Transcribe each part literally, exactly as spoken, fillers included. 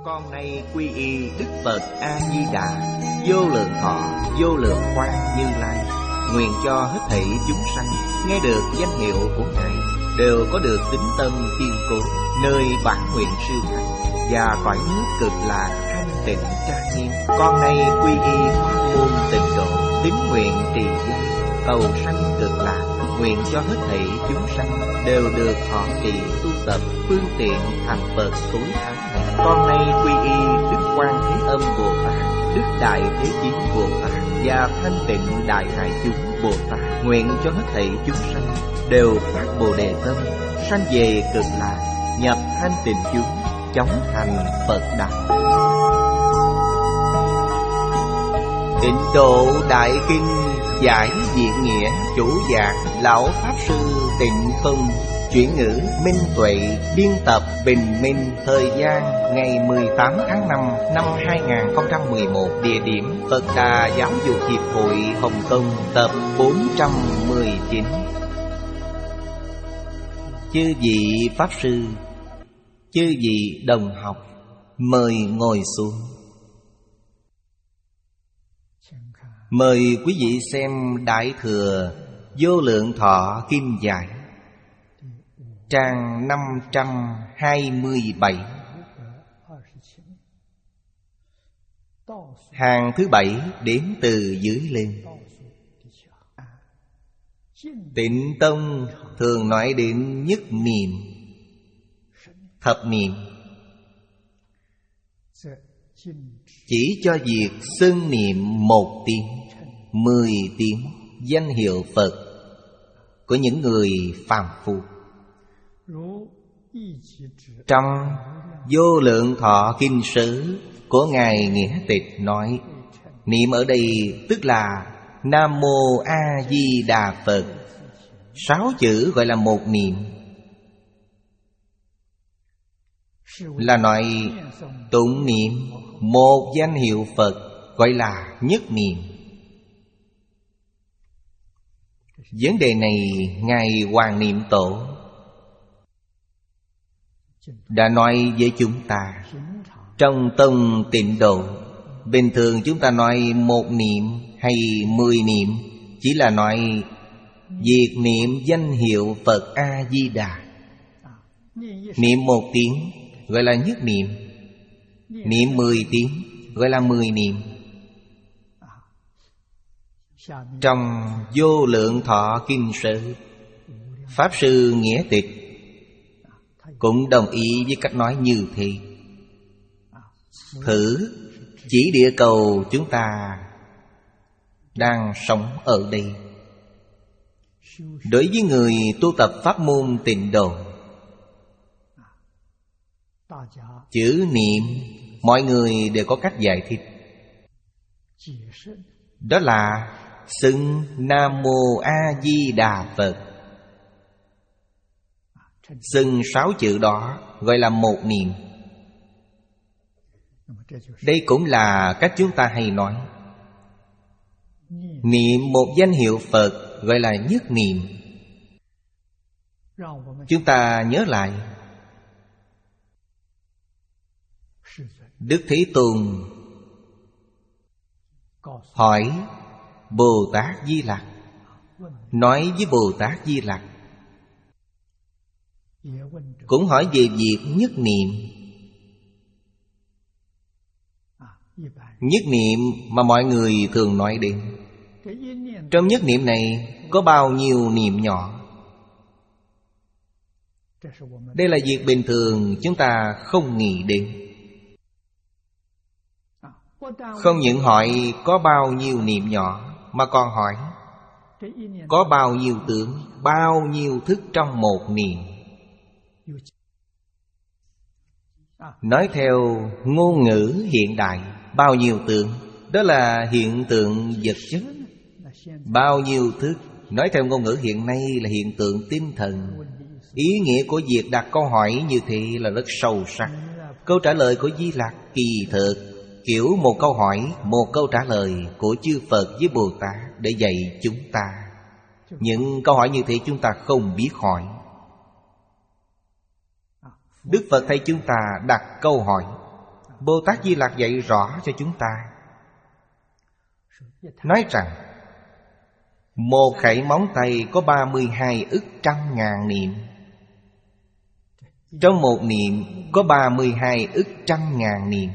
Con nay quy y Đức Phật A-di-đà, vô lượng thọ, vô lượng quang Như Lai. Nguyện cho hết thảy chúng sanh nghe được danh hiệu của Ngài đều có được tín tâm kiên cố, nơi bản nguyện siêu thắng và cõi nước cực lạc thanh tịnh trang nghiêm. Con nay quy y pháp môn tịnh độ, tín nguyện trì danh, cầu sanh cực lạc. Nguyện cho hết thảy chúng sanh đều được thọ trì tu tập phương tiện thành Phật tối thắng này. Con nay quy y Đức Quan Thế Âm Bồ Tát, Đức Đại Thế Chí Bồ Tát và Thanh Tịnh Đại Hải Chúng Bồ Tát. Nguyện cho hết thảy chúng sanh đều phát Bồ Đề tâm, sanh về cực lạc, nhập thanh tịnh chúng, chóng thành Phật đạo. Tịnh độ Đại Kinh giải diện nghĩa, chủ giảng lão pháp sư Tịnh Không, chuyển ngữ Minh Tuệ, biên tập Bình Minh. Thời gian ngày mười tám tháng năm năm hai nghìn không trăm mười một. Địa điểm Phật Đà Giáo dục Hiệp hội Hồng Kông. Tập bốn trăm mười chín. Chư vị pháp sư, chư vị đồng học, mời ngồi xuống. Mời quý vị xem Đại Thừa Vô Lượng Thọ Kinh Giải, trang năm trăm hai mươi bảy, hàng thứ bảy đếm từ dưới lên. Tịnh Tông thường nói đến nhất niệm, thập niệm, chỉ cho việc xưng niệm một tiếng, mười tiếng danh hiệu Phật của những người phàm phu. Trong Vô Lượng Thọ Kinh Sử của Ngài Nghĩa Tịch nói, niệm ở đây tức là Nam Mô A Di Đà Phật. Sáu chữ gọi là một niệm, là nói tụng niệm một danh hiệu Phật gọi là nhất niệm. Vấn đề này Ngài Hoàng Niệm Tổ đã nói với chúng ta. Trong tông Tịnh Độ, bình thường chúng ta nói một niệm hay mười niệm chỉ là nói việc niệm danh hiệu Phật A-di-đà. Niệm một tiếng gọi là nhất niệm, niệm mười tiếng gọi là mười niệm. Trong Vô Lượng Thọ Kinh Sử, Pháp Sư Nghĩa Tịch cũng đồng ý với cách nói như thế. Thử chỉ địa cầu chúng ta đang sống ở đây. Đối với người tu tập pháp môn Tịnh Độ, chữ niệm mọi người đều có cách giải thích. Đó là xưng Nam Mô A Di Đà Phật. Xưng sáu chữ đó gọi là một niệm. Đây cũng là cách chúng ta hay nói. Niệm một danh hiệu Phật gọi là nhất niệm. Chúng ta nhớ lại, Đức Thế Tôn hỏi Bồ Tát Di Lặc, nói với Bồ Tát Di Lặc, cũng hỏi về việc nhất niệm. Nhất niệm mà mọi người thường nói đến, trong nhất niệm này có bao nhiêu niệm nhỏ? Đây là việc bình thường chúng ta không nghĩ đến. Không những hỏi có bao nhiêu niệm nhỏ, mà còn hỏi có bao nhiêu tưởng, bao nhiêu thức trong một niệm. Nói theo ngôn ngữ hiện đại, bao nhiêu tượng, đó là hiện tượng vật chất. Bao nhiêu thức, nói theo ngôn ngữ hiện nay là hiện tượng tinh thần. Ý nghĩa của việc đặt câu hỏi như thế là rất sâu sắc. Câu trả lời của Di Lặc kỳ thực kiểu một câu hỏi, một câu trả lời của chư Phật với Bồ Tát để dạy chúng ta. Những câu hỏi như thế chúng ta không biết hỏi. Đức Phật thay chúng ta đặt câu hỏi. Bồ Tát Di Lặc dạy rõ cho chúng ta, nói rằng một khẩy móng tay có ba mươi hai ức trăm ngàn niệm. Trong một niệm có ba mươi hai ức trăm ngàn niệm.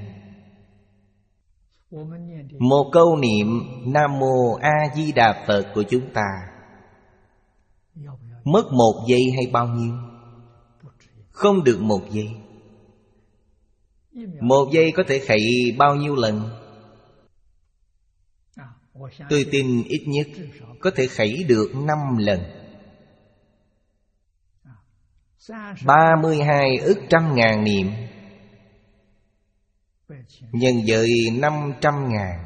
Một câu niệm Nam Mô A Di Đà Phật của chúng ta mất một giây hay bao nhiêu? Không được một giây. Một giây có thể khẩy bao nhiêu lần? Tôi tin ít nhất có thể khẩy được năm lần. Ba mươi hai ức trăm ngàn niệm nhân với năm trăm ngàn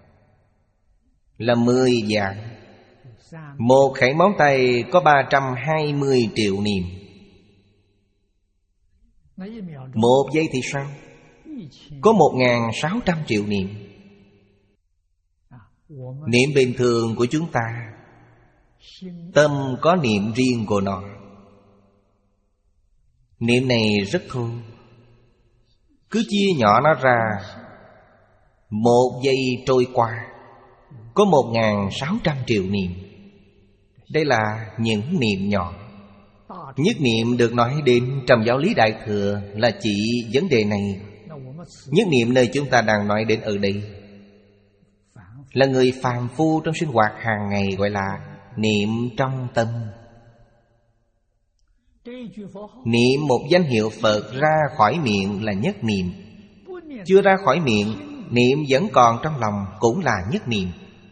là mười vạn. Một khẩy móng tay có ba trăm hai mươi triệu niệm. Một giây thì sao? Có một ngàn sáu trăm triệu niệm. Niệm bình thường của chúng ta, tâm có niệm riêng của nó. Niệm này rất thô. Cứ chia nhỏ nó ra, một giây trôi qua có một ngàn sáu trăm triệu niệm. Đây là những niệm nhỏ. Nhất niệm được nói đến trong giáo lý Đại Thừa là chỉ vấn đề này. Nhất niệm nơi chúng ta đang nói đến ở đây là người phàm phu trong sinh hoạt hàng ngày, gọi là niệm trong tâm. Niệm một danh hiệu Phật ra khỏi miệng là nhất niệm. Chưa ra khỏi miệng, niệm vẫn còn trong lòng cũng là nhất niệm.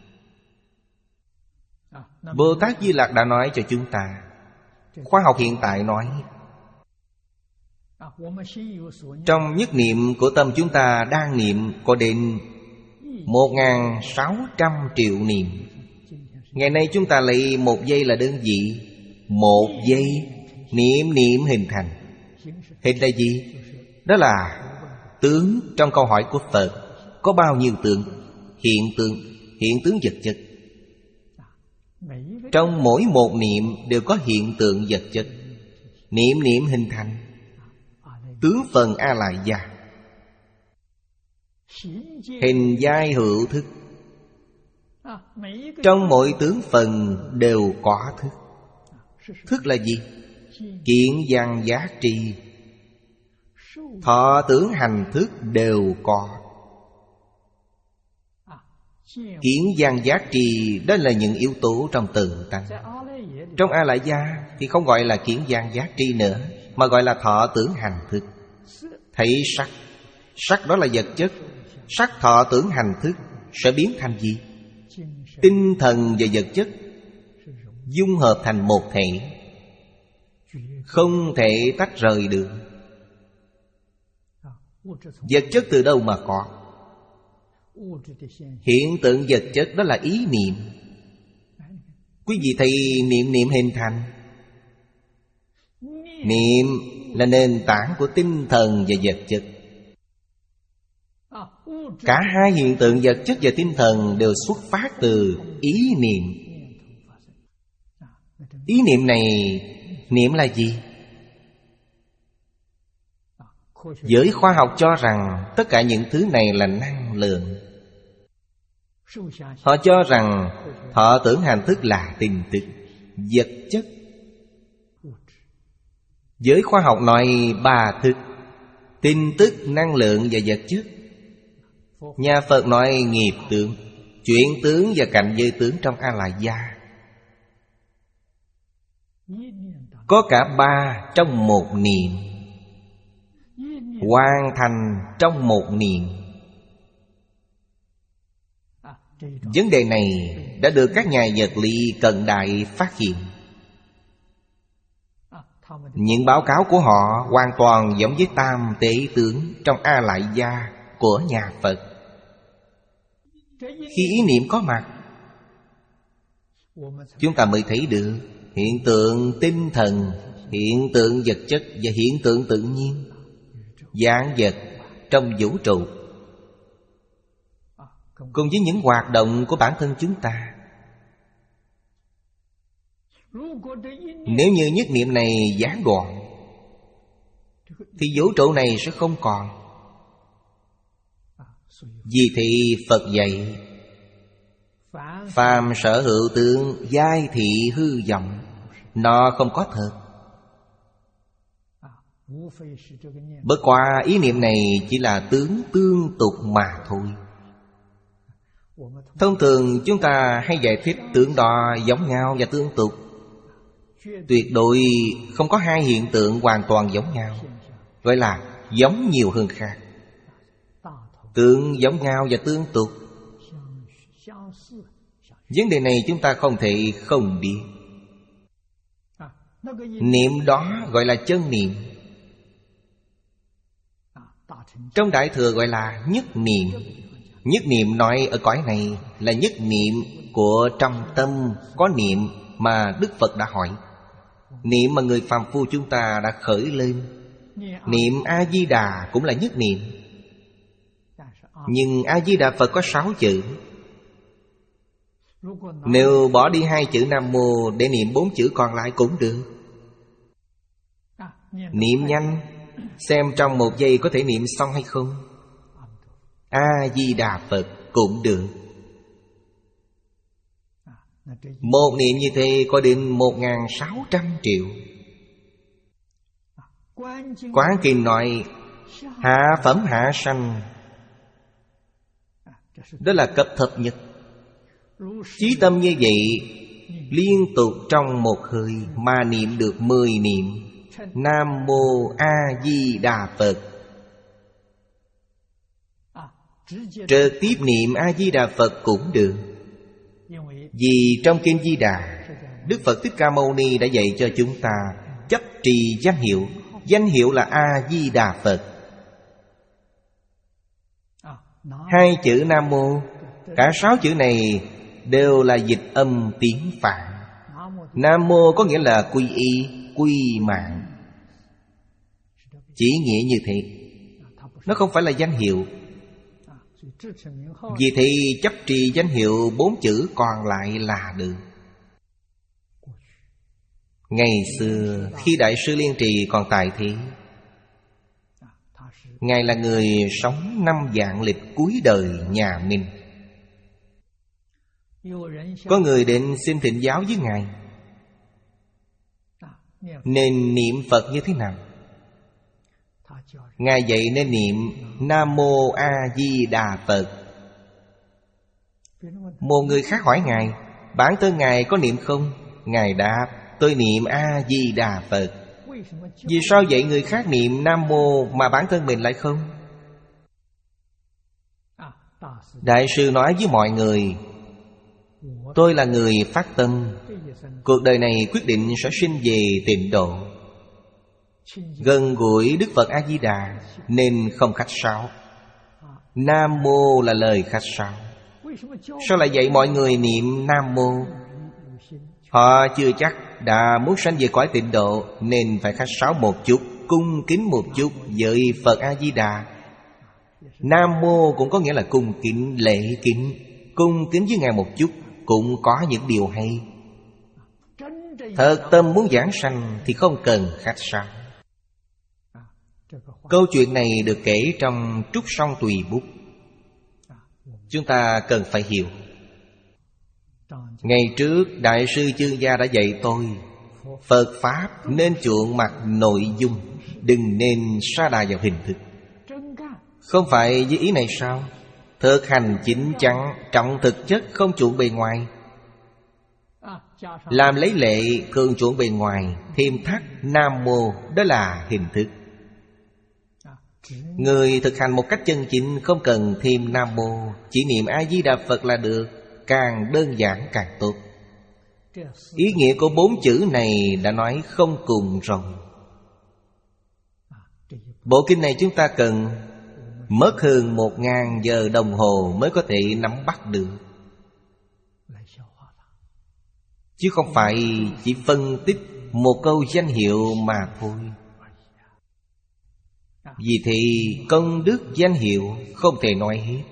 Bồ Tát Di Lặc đã nói cho chúng ta. Khoa học hiện tại nói, trong nhất niệm của tâm chúng ta đang niệm có đến một ngàn sáu trăm triệu niệm. Ngày nay chúng ta lấy một giây là đơn vị. Một giây niệm niệm hình thành. Hình là gì? Đó là tướng. Trong câu hỏi của Phật có bao nhiêu tướng? Hiện tượng. Hiện tướng vật chất. Trong mỗi một niệm đều có hiện tượng vật chất. Niệm niệm hình thành tướng phần A Lại Gia. Hình giai hữu thức. Trong mỗi tướng phần đều có thức. Thức là gì? Kiện văn giá trị. Thọ tưởng hành thức đều có. Kiến văn giá trị đó là những yếu tố trong tự tánh. Trong A Lại Gia thì không gọi là kiến văn giá trị nữa, mà gọi là thọ tưởng hành thức. Thấy sắc, sắc đó là vật chất. Sắc thọ tưởng hành thức sẽ biến thành gì? Tinh thần và vật chất dung hợp thành một thể, không thể tách rời được. Vật chất từ đâu mà có? Hiện tượng vật chất đó là ý niệm. Quý vị thấy niệm niệm hình thành. Niệm là nền tảng của tinh thần và vật chất. Cả hai hiện tượng vật chất và tinh thần đều xuất phát từ ý niệm. Ý niệm này, niệm là gì? Giới khoa học cho rằng tất cả những thứ này là năng lượng. Họ cho rằng thọ tưởng hành thức là tin tức, vật chất. Giới khoa học nói ba thức: tin tức, năng lượng và vật chất. Nhà Phật nói nghiệp tướng, chuyển tướng và cảnh giới tướng trong A Lại Gia. Có cả ba trong một niệm, hoàn thành trong một niệm. Vấn đề này đã được các nhà vật lý cận đại phát hiện. Những báo cáo của họ hoàn toàn giống với tam tế tướng trong A Lại Gia của nhà Phật. Khi ý niệm có mặt, chúng ta mới thấy được hiện tượng tinh thần, hiện tượng vật chất và hiện tượng tự nhiên, vạn vật trong vũ trụ, cùng với những hoạt động của bản thân chúng ta. Nếu như nhất niệm này gián đoạn thì vũ trụ này sẽ không còn. Vì thị Phật dạy: phàm sở hữu tướng, giai thị hư vọng. Nó không có thật. Bất quá ý niệm này chỉ là tướng tương tục mà thôi. Thông thường chúng ta hay giải thích tướng đó giống nhau và tương tục. Tuyệt đối không có hai hiện tượng hoàn toàn giống nhau, gọi là giống nhiều hơn khác. Tướng giống nhau và tương tục, vấn đề này chúng ta không thể không biết. Niệm đó gọi là chân niệm. Trong Đại Thừa gọi là nhất niệm. Nhất niệm nói ở cõi này là nhất niệm của trong tâm có niệm mà Đức Phật đã hỏi. Niệm mà người phàm phu chúng ta đã khởi lên. Niệm A-di-đà cũng là nhất niệm. Nhưng A-di-đà Phật có sáu chữ. Nếu bỏ đi hai chữ Nam Mô để niệm bốn chữ còn lại cũng được. Niệm nhanh, xem trong một giây có thể niệm xong hay không. A-di-đà Phật cũng được. Một niệm như thế có đến một nghìn sáu trăm triệu. Quán Kinh nói hạ phẩm hạ sanh, đó là cấp thấp nhất. Chí tâm như vậy, liên tục trong một hơi mà niệm được mười niệm Nam Mô A Di Đà Phật. Trực tiếp niệm A Di Đà Phật cũng được. Vì trong Kinh Di Đà, Đức Phật Thích Ca Mâu Ni đã dạy cho chúng ta chấp trì danh hiệu. Danh hiệu là A Di Đà Phật. Hai chữ Nam Mô, cả sáu chữ này đều là dịch âm tiếng Phạn. Nam Mô có nghĩa là quy y, quy mạng. Chỉ nghĩa như thế. Nó không phải là danh hiệu. Vì thế chấp trì danh hiệu bốn chữ còn lại là được. Ngày xưa khi Đại sư Liên Trì còn tại thế, Ngài là người sống năm vạn lịch cuối đời nhà Minh. Có người đến xin thỉnh giáo với Ngài nên niệm Phật như thế nào. Ngài dạy nên niệm Nam Mô A Di Đà Phật. Một người khác hỏi Ngài, bản thân Ngài có niệm không? Ngài đáp, tôi niệm A Di Đà Phật. Vì sao vậy người khác niệm Nam Mô mà bản thân mình lại không? Đại sư nói với mọi người, tôi là người phát tâm, cuộc đời này quyết định sẽ sinh về tịnh độ, gần gũi Đức Phật A-di-đà nên không khách sáo. Nam Mô là lời khách sáo. Sao lại dạy mọi người niệm Nam Mô? Họ chưa chắc đã muốn sanh về cõi tịnh độ nên phải khách sáo một chút, cung kính một chút với Phật A-di-đà. Nam Mô cũng có nghĩa là cung kính, lễ kính. Cung kính với Ngài một chút cũng có những điều hay. Thật tâm muốn giảng sanh thì không cần khách sáo. Câu chuyện này được kể trong Trúc Song Tùy Bút. Chúng ta cần phải hiểu. Ngày trước Đại sư Chương Gia đã dạy tôi, Phật Pháp nên chuộng mặt nội dung, đừng nên sa đà vào hình thức. Không phải với ý này sao? Thực hành chính chắn, trọng thực chất, không chuộng bề ngoài. Làm lấy lệ, cường chuộng bề ngoài, thêm thắt Nam Mô, đó là hình thức. Người thực hành một cách chân chính không cần thêm Nam Mô, chỉ niệm A-di-đà Phật là được. Càng đơn giản càng tốt. Ý nghĩa của bốn chữ này đã nói không cùng rồi. Bộ kinh này chúng ta cần mất hơn một ngàn giờ đồng hồ mới có thể nắm bắt được, chứ không phải chỉ phân tích một câu danh hiệu mà thôi. Vì thế công đức danh hiệu không thể nói hết.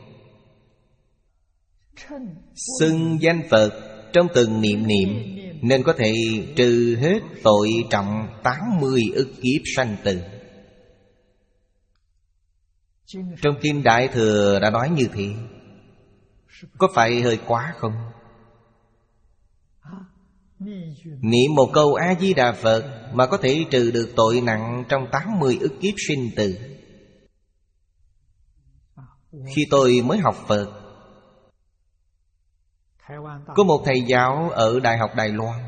Xưng danh Phật trong từng niệm niệm nên có thể trừ hết tội trọng tám mươi ức kiếp sanh tử. Trong Kinh Đại Thừa đã nói như thế. Có phải hơi quá không? Niệm một câu A-di-đà Phật mà có thể trừ được tội nặng trong tám mươi ức kiếp sinh tử. Khi tôi mới học Phật, có một thầy giáo ở Đại học Đài Loan.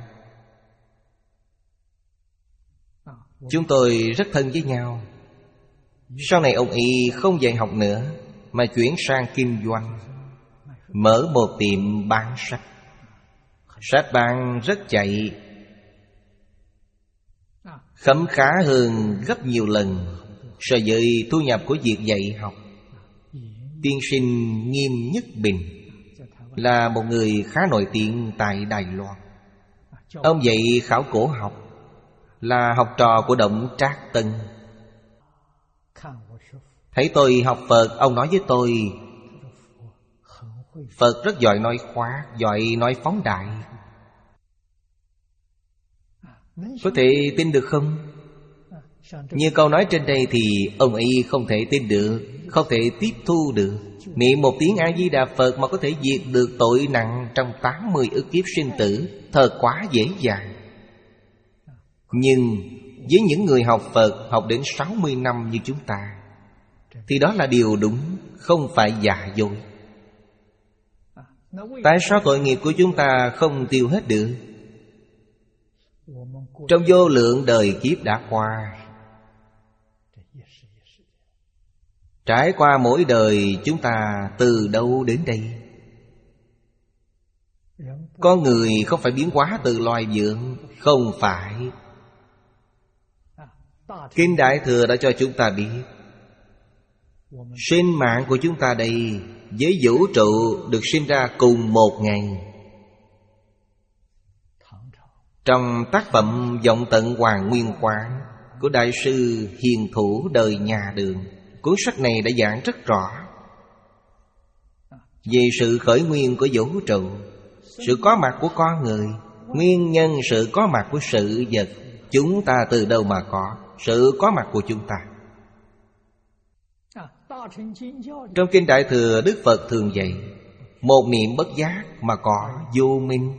Chúng tôi rất thân với nhau. Sau này ông y không dạy học nữa, mà chuyển sang kinh doanh, mở một tiệm bán sách. Sách bán rất chạy, khấm khá hơn gấp nhiều lần so với thu nhập của việc dạy học. Tiên sinh Nghiêm Nhất Bình là một người khá nổi tiếng tại Đài Loan. Ông dạy khảo cổ học, là học trò của Đổng Trác Tân. Thấy tôi học Phật, ông nói với tôi, Phật rất giỏi nói khoác, giỏi nói phóng đại. Có thể tin được không? Như câu nói trên đây thì ông ấy không thể tin được, không thể tiếp thu được. Niệm một tiếng A-di-đà Phật mà có thể diệt được tội nặng trong tám mươi ức kiếp sinh tử, thật quá dễ dàng. Nhưng với những người học Phật, học đến sáu mươi năm như chúng ta, thì đó là điều đúng, không phải giả dối. Tại sao tội nghiệp của chúng ta không tiêu hết được? Trong vô lượng đời kiếp đã qua, trải qua mỗi đời chúng ta từ đâu đến đây? Con người không phải biến hóa từ loài vượn, không phải. Kinh Đại Thừa đã cho chúng ta biết, sinh mạng của chúng ta đây với vũ trụ được sinh ra cùng một ngày. Trong tác phẩm Vọng Tận Hoàng Nguyên Quán của Đại sư Hiền Thủ đời Nhà Đường, cuốn sách này đã giảng rất rõ về sự khởi nguyên của vũ trụ, sự có mặt của con người, nguyên nhân sự có mặt của sự vật. Chúng ta từ đâu mà có sự có mặt của chúng ta? Trong Kinh Đại Thừa, Đức Phật thường dạy một niệm bất giác mà có vô minh.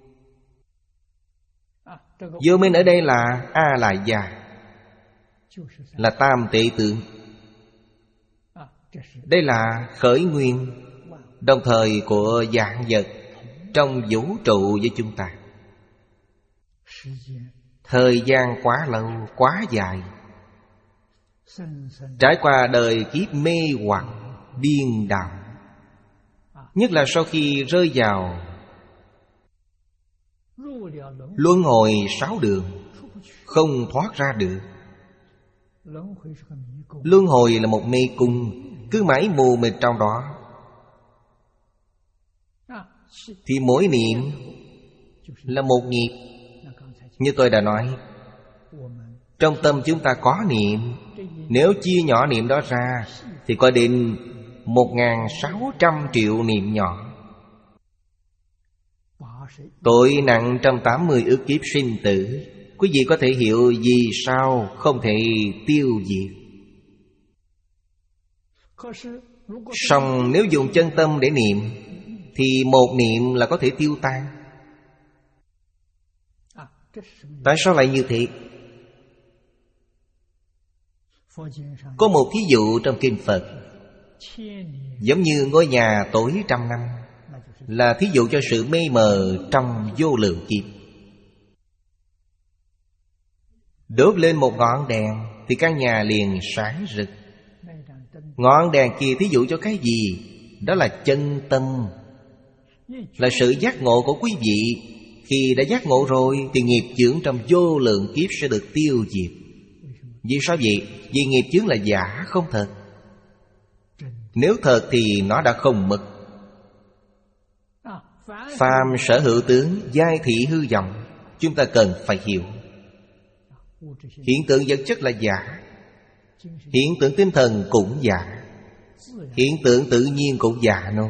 Vô minh ở đây là A La Gia, là tam tệ tượng. Đây là khởi nguyên đồng thời của vạn vật trong vũ trụ với chúng ta. Thời gian quá lâu, quá dài, trải qua đời kiếp mê hoặc, điên đảo. Nhất là sau khi rơi vào luân hồi sáu đường, không thoát ra được. Luân hồi là một mê cung, cứ mãi mù mịt trong đó. Thì mỗi niệm là một nghiệp. Như tôi đã nói, trong tâm chúng ta có niệm. Nếu chia nhỏ niệm đó ra thì có đến một nghìn sáu trăm triệu niệm nhỏ. Tội nặng trong tám mươi ức kiếp sinh tử. Quý vị có thể hiểu vì sao không thể tiêu diệt. Song nếu dùng chân tâm để niệm thì một niệm là có thể tiêu tan. Tại sao lại như thế? Có một thí dụ trong Kinh Phật, giống như ngôi nhà tối trăm năm, là thí dụ cho sự mê mờ trong vô lượng kiếp. Đốt lên một ngọn đèn thì căn nhà liền sáng rực. Ngọn đèn kia thí dụ cho cái gì? Đó là chân tâm, là sự giác ngộ của quý vị. Khi đã giác ngộ rồi thì nghiệp chướng trong vô lượng kiếp sẽ được tiêu diệt. Vì sao vậy? Vì nghiệp chướng là giả, không thật. Nếu thật thì nó đã không mất. Phàm sở hữu tướng, giai thị hư vọng. Chúng ta cần phải hiểu. Hiện tượng vật chất là giả, hiện tượng tinh thần cũng giả, hiện tượng tự nhiên cũng giả nốt.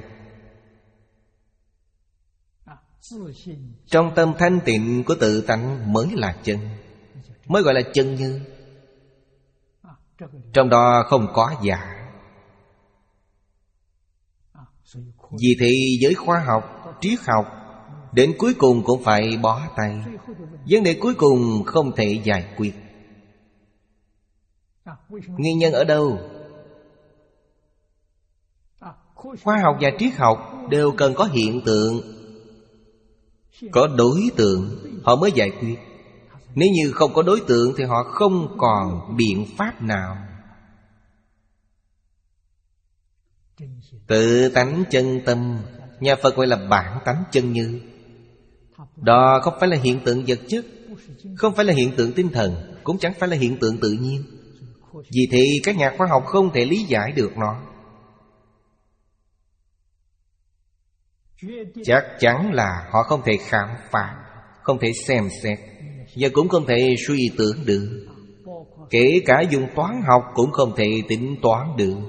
Trong tâm thanh tịnh của tự tánh mới là chân, mới gọi là chân như. Trong đó không có giả, Vì thế giới khoa học, triết học đến cuối cùng cũng phải bó tay. Vấn đề cuối cùng không thể giải quyết. Nguyên nhân ở đâu? Khoa học và triết học đều cần có hiện tượng, có đối tượng, họ mới giải quyết. Nếu như không có đối tượng thì họ không còn biện pháp nào. Tự tánh chân tâm, nhà Phật gọi là bản tánh chân như. Đó không phải là hiện tượng vật chất, không phải là hiện tượng tinh thần, cũng chẳng phải là hiện tượng tự nhiên. Vì thế các nhà khoa học không thể lý giải được nó. Chắc chắn là họ không thể khám phá, không thể xem xét, và cũng không thể suy tưởng được. Kể cả dùng toán học cũng không thể tính toán được.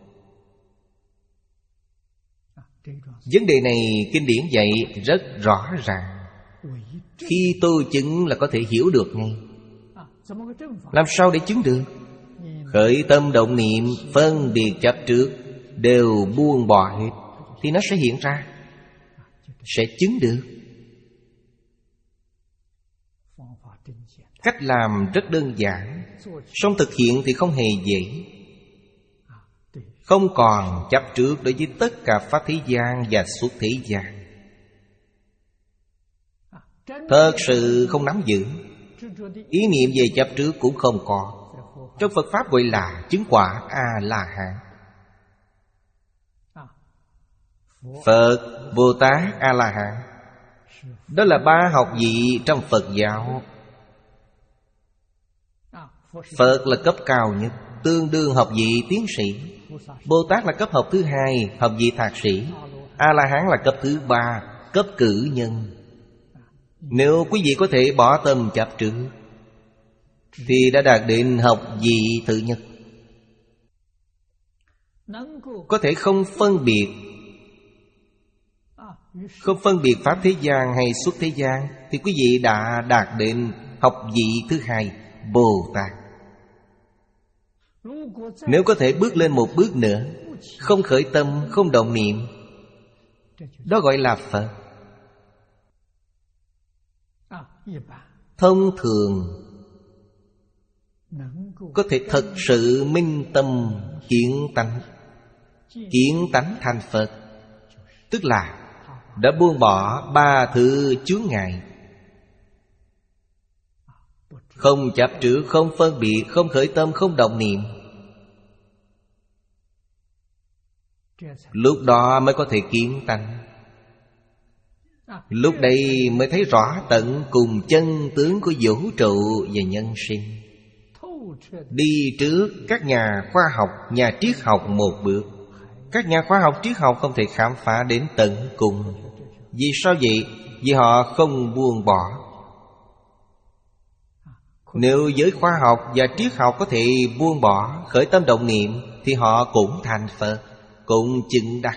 Vấn đề này kinh điển dạy rất rõ ràng. Khi tu chứng là có thể hiểu được ngay. Làm sao để chứng được? Khởi tâm động niệm, phân biệt chấp trước đều buông bỏ hết, thì nó sẽ hiện ra, sẽ chứng được. Cách làm rất đơn giản, song thực hiện thì không hề dễ. Không còn chấp trước đối với tất cả pháp thế gian và xuất thế gian. Thật sự không nắm giữ, ý niệm về chấp trước cũng không có. Trong Phật Pháp gọi là chứng quả A-la-hán. Phật, Bồ Tát, A-la-hán, đó là ba học vị trong Phật giáo. Phật là cấp cao nhất, tương đương học vị tiến sĩ. Bồ Tát là cấp học thứ hai, học vị thạc sĩ. A-la-hán là cấp thứ ba, cấp cử nhân. Nếu quý vị có thể bỏ tâm chấp trước thì đã đạt đến học vị thứ nhất. Có thể không phân biệt, không phân biệt pháp thế gian hay xuất thế gian, thì quý vị đã đạt đến học vị thứ hai, Bồ Tát. Nếu có thể bước lên một bước nữa, không khởi tâm, không động niệm, đó gọi là Phật. Thông thường có thể thật sự minh tâm kiến tánh. Kiến tánh thành Phật, tức là đã buông bỏ ba thứ chướng ngại. Không chấp trước, không phân biệt, không khởi tâm, không động niệm. Lúc đó mới có thể kiến tánh. Lúc đây mới thấy rõ tận cùng chân tướng của vũ trụ và nhân sinh. Đi trước các nhà khoa học, nhà triết học một bước. Các nhà khoa học triết học không thể khám phá đến tận cùng. Vì sao vậy? Vì họ không buông bỏ. Nếu giới khoa học và triết học có thể buông bỏ, khởi tâm động niệm, thì họ cũng thành Phật, cũng chứng đắc.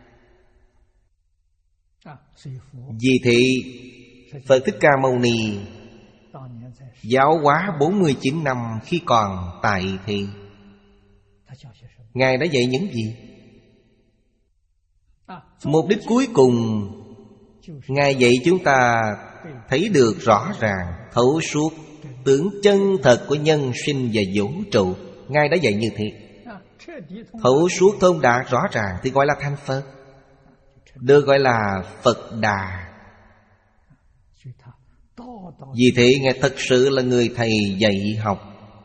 Vì thế Phật Thích Ca Mâu Ni giáo hóa bốn mươi chín năm khi còn tại thế. Ngài đã dạy những gì? Mục đích cuối cùng Ngài dạy chúng ta thấy được rõ ràng, thấu suốt tướng chân thật của nhân sinh và vũ trụ. Ngài đã dạy như thế. Thấu suốt thông đạt rõ ràng thì gọi là thành Phật, được gọi là Phật Đà. Vì thế Ngài thật sự là người thầy dạy học.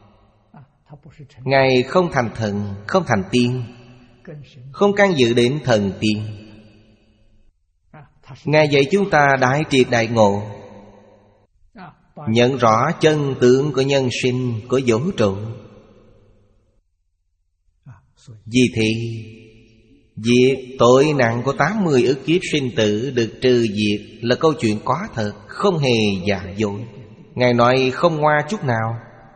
Ngài không thành thần, không thành tiên, không can dự đến thần tiên. Ngài dạy chúng ta đại triệt đại ngộ, nhận rõ chân tướng của nhân sinh, của vũ trụ. Vì thế việc tội nặng của tám mươi ức kiếp sinh tử được trừ diệt là câu chuyện có thật, không hề giả dối. Ngài nói không ngoa chút nào.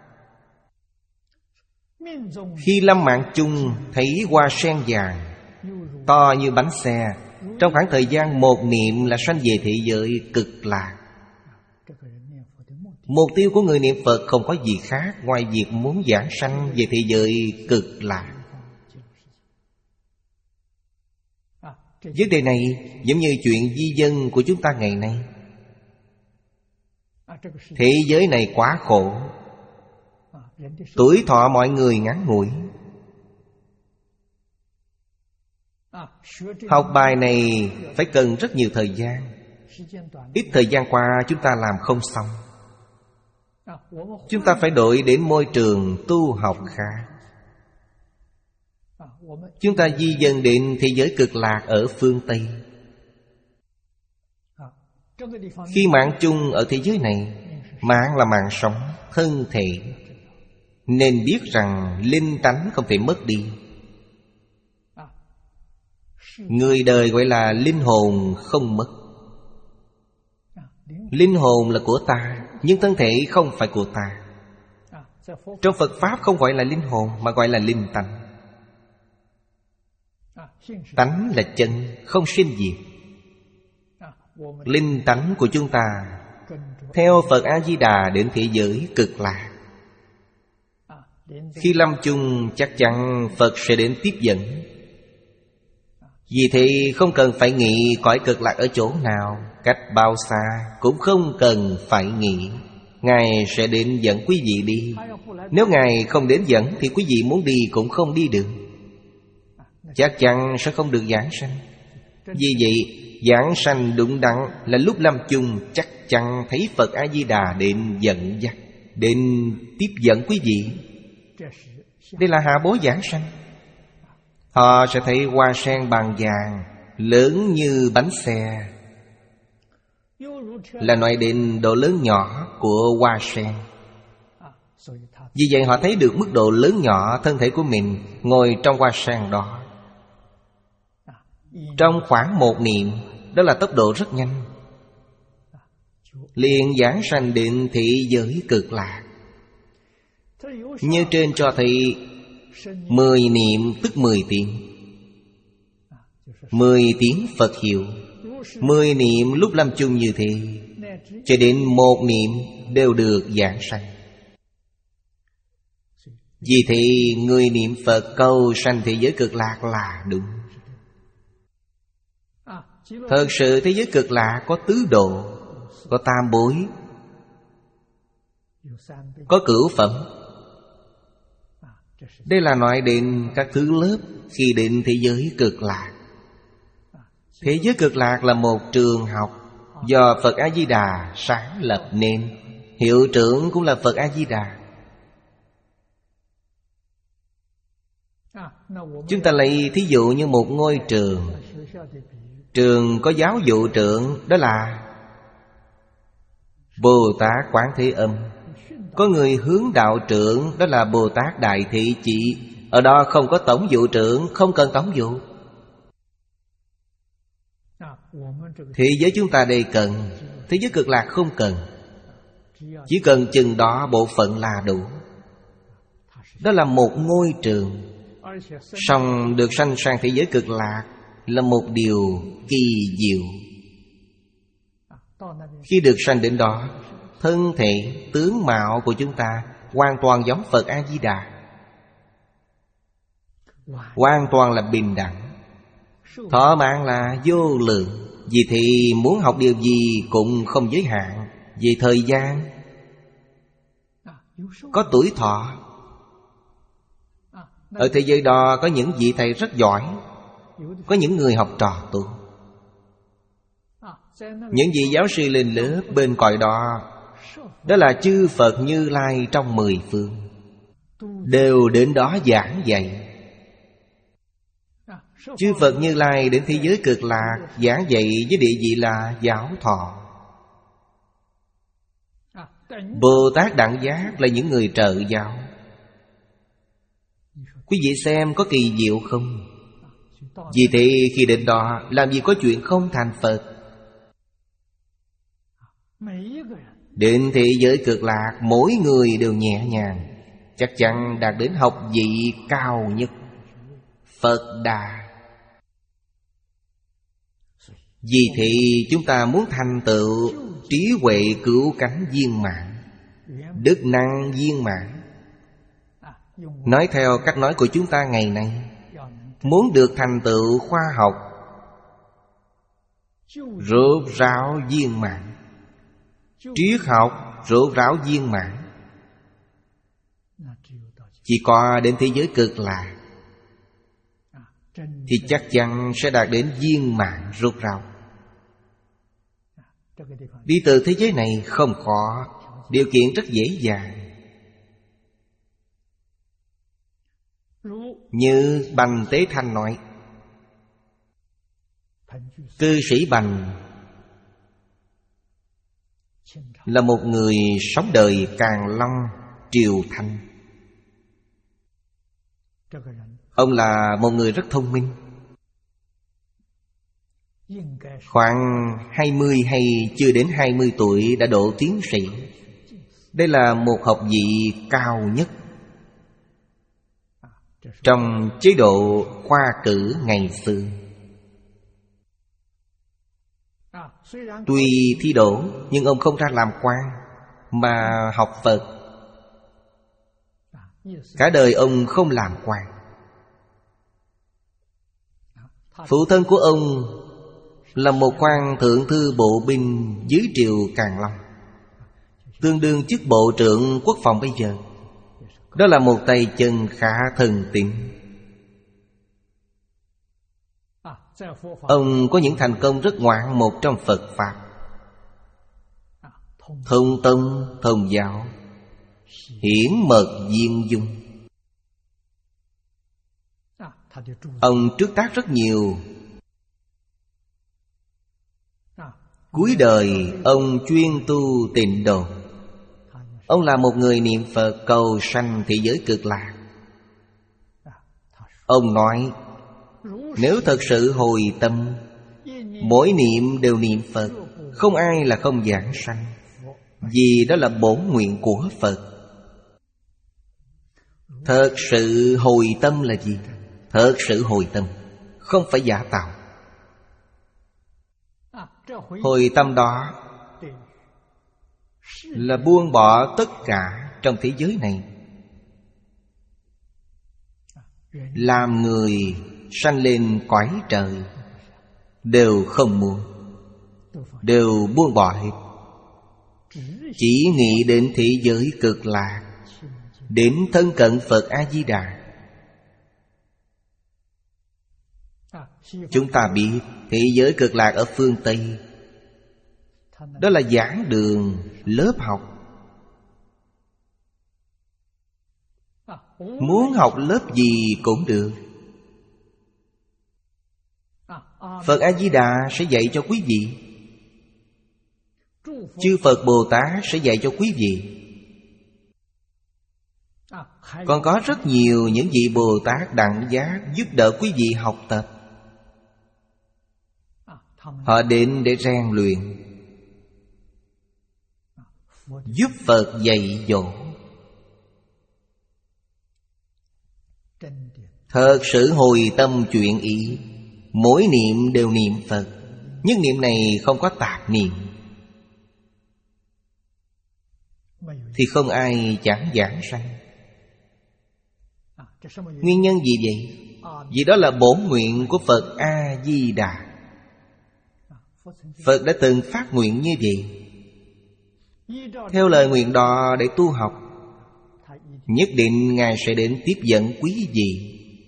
Khi lâm mạng chung thấy hoa sen vàng to như bánh xe, trong khoảng thời gian một niệm là sanh về thế giới cực lạc. Mục tiêu của người niệm Phật không có gì khác ngoài việc muốn giảng sanh về thế giới cực lạc. Vấn đề này giống như chuyện di dân của chúng ta ngày nay. Thế giới này quá khổ, tuổi thọ mọi người ngắn ngủi. Học bài này phải cần rất nhiều thời gian. Ít thời gian qua chúng ta làm không xong. Chúng ta phải đổi đến môi trường tu học khác. Chúng ta di dân đến thế giới cực lạc ở phương Tây. Khi mạng chung ở thế giới này, mạng là mạng sống, thân thể, nên biết rằng linh tánh không thể mất đi. Người đời gọi là linh hồn không mất. Linh hồn là của ta, nhưng thân thể không phải của ta. Trong Phật Pháp không gọi là linh hồn, mà gọi là linh tánh. Tánh là chân, không sinh diệt. Linh tánh của chúng ta theo Phật A-di-đà đến thế giới cực lạc. Khi lâm chung chắc chắn Phật sẽ đến tiếp dẫn. Vì thế không cần phải nghĩ cõi cực lạc ở chỗ nào, cách bao xa, cũng không cần phải nghĩ. Ngài sẽ đến dẫn quý vị đi. Nếu Ngài không đến dẫn thì quý vị muốn đi cũng không đi được. Chắc chắn sẽ không được giảng sanh. Vì vậy giảng sanh đúng đắn là lúc lâm chung chắc chắn thấy Phật A-di-đà đến dẫn dắt, đến tiếp dẫn quý vị. Đây là hạ bối giảng sanh. Họ sẽ thấy hoa sen bằng vàng lớn như bánh xe, là nói đến độ lớn nhỏ của hoa sen. Vì vậy họ thấy được mức độ lớn nhỏ thân thể của mình ngồi trong hoa sen đó. Trong khoảng một niệm, đó là tốc độ rất nhanh, liền giảng sanh đến thế giới cực lạc. Như trên cho thấy mười niệm tức mười tiếng. Mười tiếng Phật hiệu, mười niệm lúc lâm chung như thế, cho đến một niệm đều được giảng sanh. Vì thế người niệm Phật cầu sanh thế giới cực lạc là đúng. Thật sự thế giới cực lạc có tứ độ, có tam bối, có cửu phẩm. Đây là nói đến các thứ lớp khi đến thế giới cực lạc. Thế giới cực lạc là một trường học do Phật A-di-đà sáng lập nên. Hiệu trưởng cũng là Phật A-di-đà. Chúng ta lấy thí dụ như một ngôi trường. Trường có giáo vụ trưởng, đó là Bồ Tát Quán Thế Âm. Có người hướng đạo trưởng, đó là Bồ Tát Đại Thị Chỉ. Ở đó không có tổng vụ trưởng, không cần tổng vụ. Thế giới chúng ta đây cần, thế giới cực lạc không cần. Chỉ cần chừng đó bộ phận là đủ. Đó là một ngôi trường. Song được sanh sang thế giới cực lạc là một điều kỳ diệu. Khi được sanh đến đó, thân thể, tướng mạo của chúng ta hoàn toàn giống Phật A-di-đà, hoàn toàn là bình đẳng. Thọ mạng là vô lượng. Vì thì muốn học điều gì cũng không giới hạn. Về thời gian, có tuổi thọ. Ở thế giới đó có những vị thầy rất giỏi, có những người học trò tu. Những vị giáo sư lên lớp bên cõi đó, đó là chư Phật Như Lai trong mười phương, đều đến đó giảng dạy. Chư Phật Như Lai đến thế giới cực lạc giảng dạy với địa vị là giáo thọ. Bồ Tát Đẳng Giác là những người trợ giáo. Quý vị xem có kỳ diệu không? Vì thế khi đến đó, làm gì có chuyện không thành Phật. Đến thế giới cực lạc, mỗi người đều nhẹ nhàng, chắc chắn đạt đến học vị cao nhất, Phật Đà. Vì thế chúng ta muốn thành tựu trí huệ cứu cánh viên mãn, đức năng viên mãn. Nói theo cách nói của chúng ta ngày nay, muốn được thành tựu khoa học, rốt ráo viên mãn. Triết học rốt ráo viên mãn chỉ có đến thế giới cực lạc thì chắc chắn sẽ đạt đến viên mãn rốt ráo. Đi từ thế giới này không khó, điều kiện rất dễ dàng. Như Bành Tế Thanh nói, cư sĩ Bành là một người sống đời Càn Long Triều Thanh. Ông là một người rất thông minh, khoảng hai mươi hay chưa đến hai mươi tuổi đã đỗ tiến sĩ. Đây là một học vị cao nhất trong chế độ khoa cử ngày xưa. Tuy thi đỗ nhưng ông không ra làm quan mà học Phật. Cả đời ông không làm quan. Phụ thân của ông là một quan thượng thư bộ binh dưới triều Càn Long, tương đương chức bộ trưởng quốc phòng bây giờ. Đó là một tay chân khá thần tín. Ông có những thành công rất ngoạn mục trong Phật Pháp. Thông tông, thông giáo, hiển mật viên dung. Ông trước tác rất nhiều. Cuối đời ông chuyên tu tịnh độ. Ông là một người niệm Phật cầu sanh thế giới cực lạc. Ông nói, nếu thật sự hồi tâm, mỗi niệm đều niệm Phật, không ai là không giảng sanh, vì đó là bổn nguyện của Phật. Thật sự hồi tâm là gì? Thật sự hồi tâm, không phải giả tạo. Hồi tâm đó là buông bỏ tất cả trong thế giới này, làm người sanh lên cõi trời đều không muốn, đều buông bỏ hết. Chỉ nghĩ đến thế giới cực lạc, đến thân cận Phật A-di-đà. Chúng ta biết thế giới cực lạc ở phương Tây, đó là giảng đường, lớp học. Muốn học lớp gì cũng được. Phật A-di-đà sẽ dạy cho quý vị, chư Phật Bồ Tát sẽ dạy cho quý vị. Còn có rất nhiều những vị Bồ Tát đẳng giác giúp đỡ quý vị học tập. Họ đến để rèn luyện, giúp Phật dạy dỗ. Thật sự hồi tâm chuyển ý, mỗi niệm đều niệm Phật. Nhưng niệm này không có tạp niệm thì không ai chẳng giảng sanh. Nguyên nhân gì vậy? Vì đó là bổn nguyện của Phật A-di-đà. Phật đã từng phát nguyện như vậy. Theo lời nguyện đó để tu học, nhất định Ngài sẽ đến tiếp dẫn quý vị.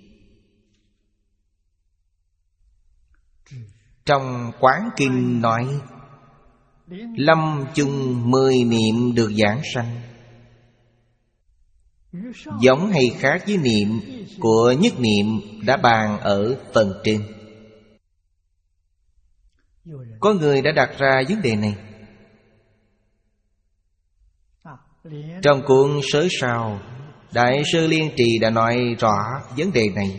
Trong Quán Kinh nói, lâm chung mười niệm được giảng sanh, giống hay khác với niệm của nhất niệm đã bàn ở phần trên. Có người đã đặt ra vấn đề này. Trong cuốn Sớ Sao, Đại sư Liên Trì đã nói rõ vấn đề này.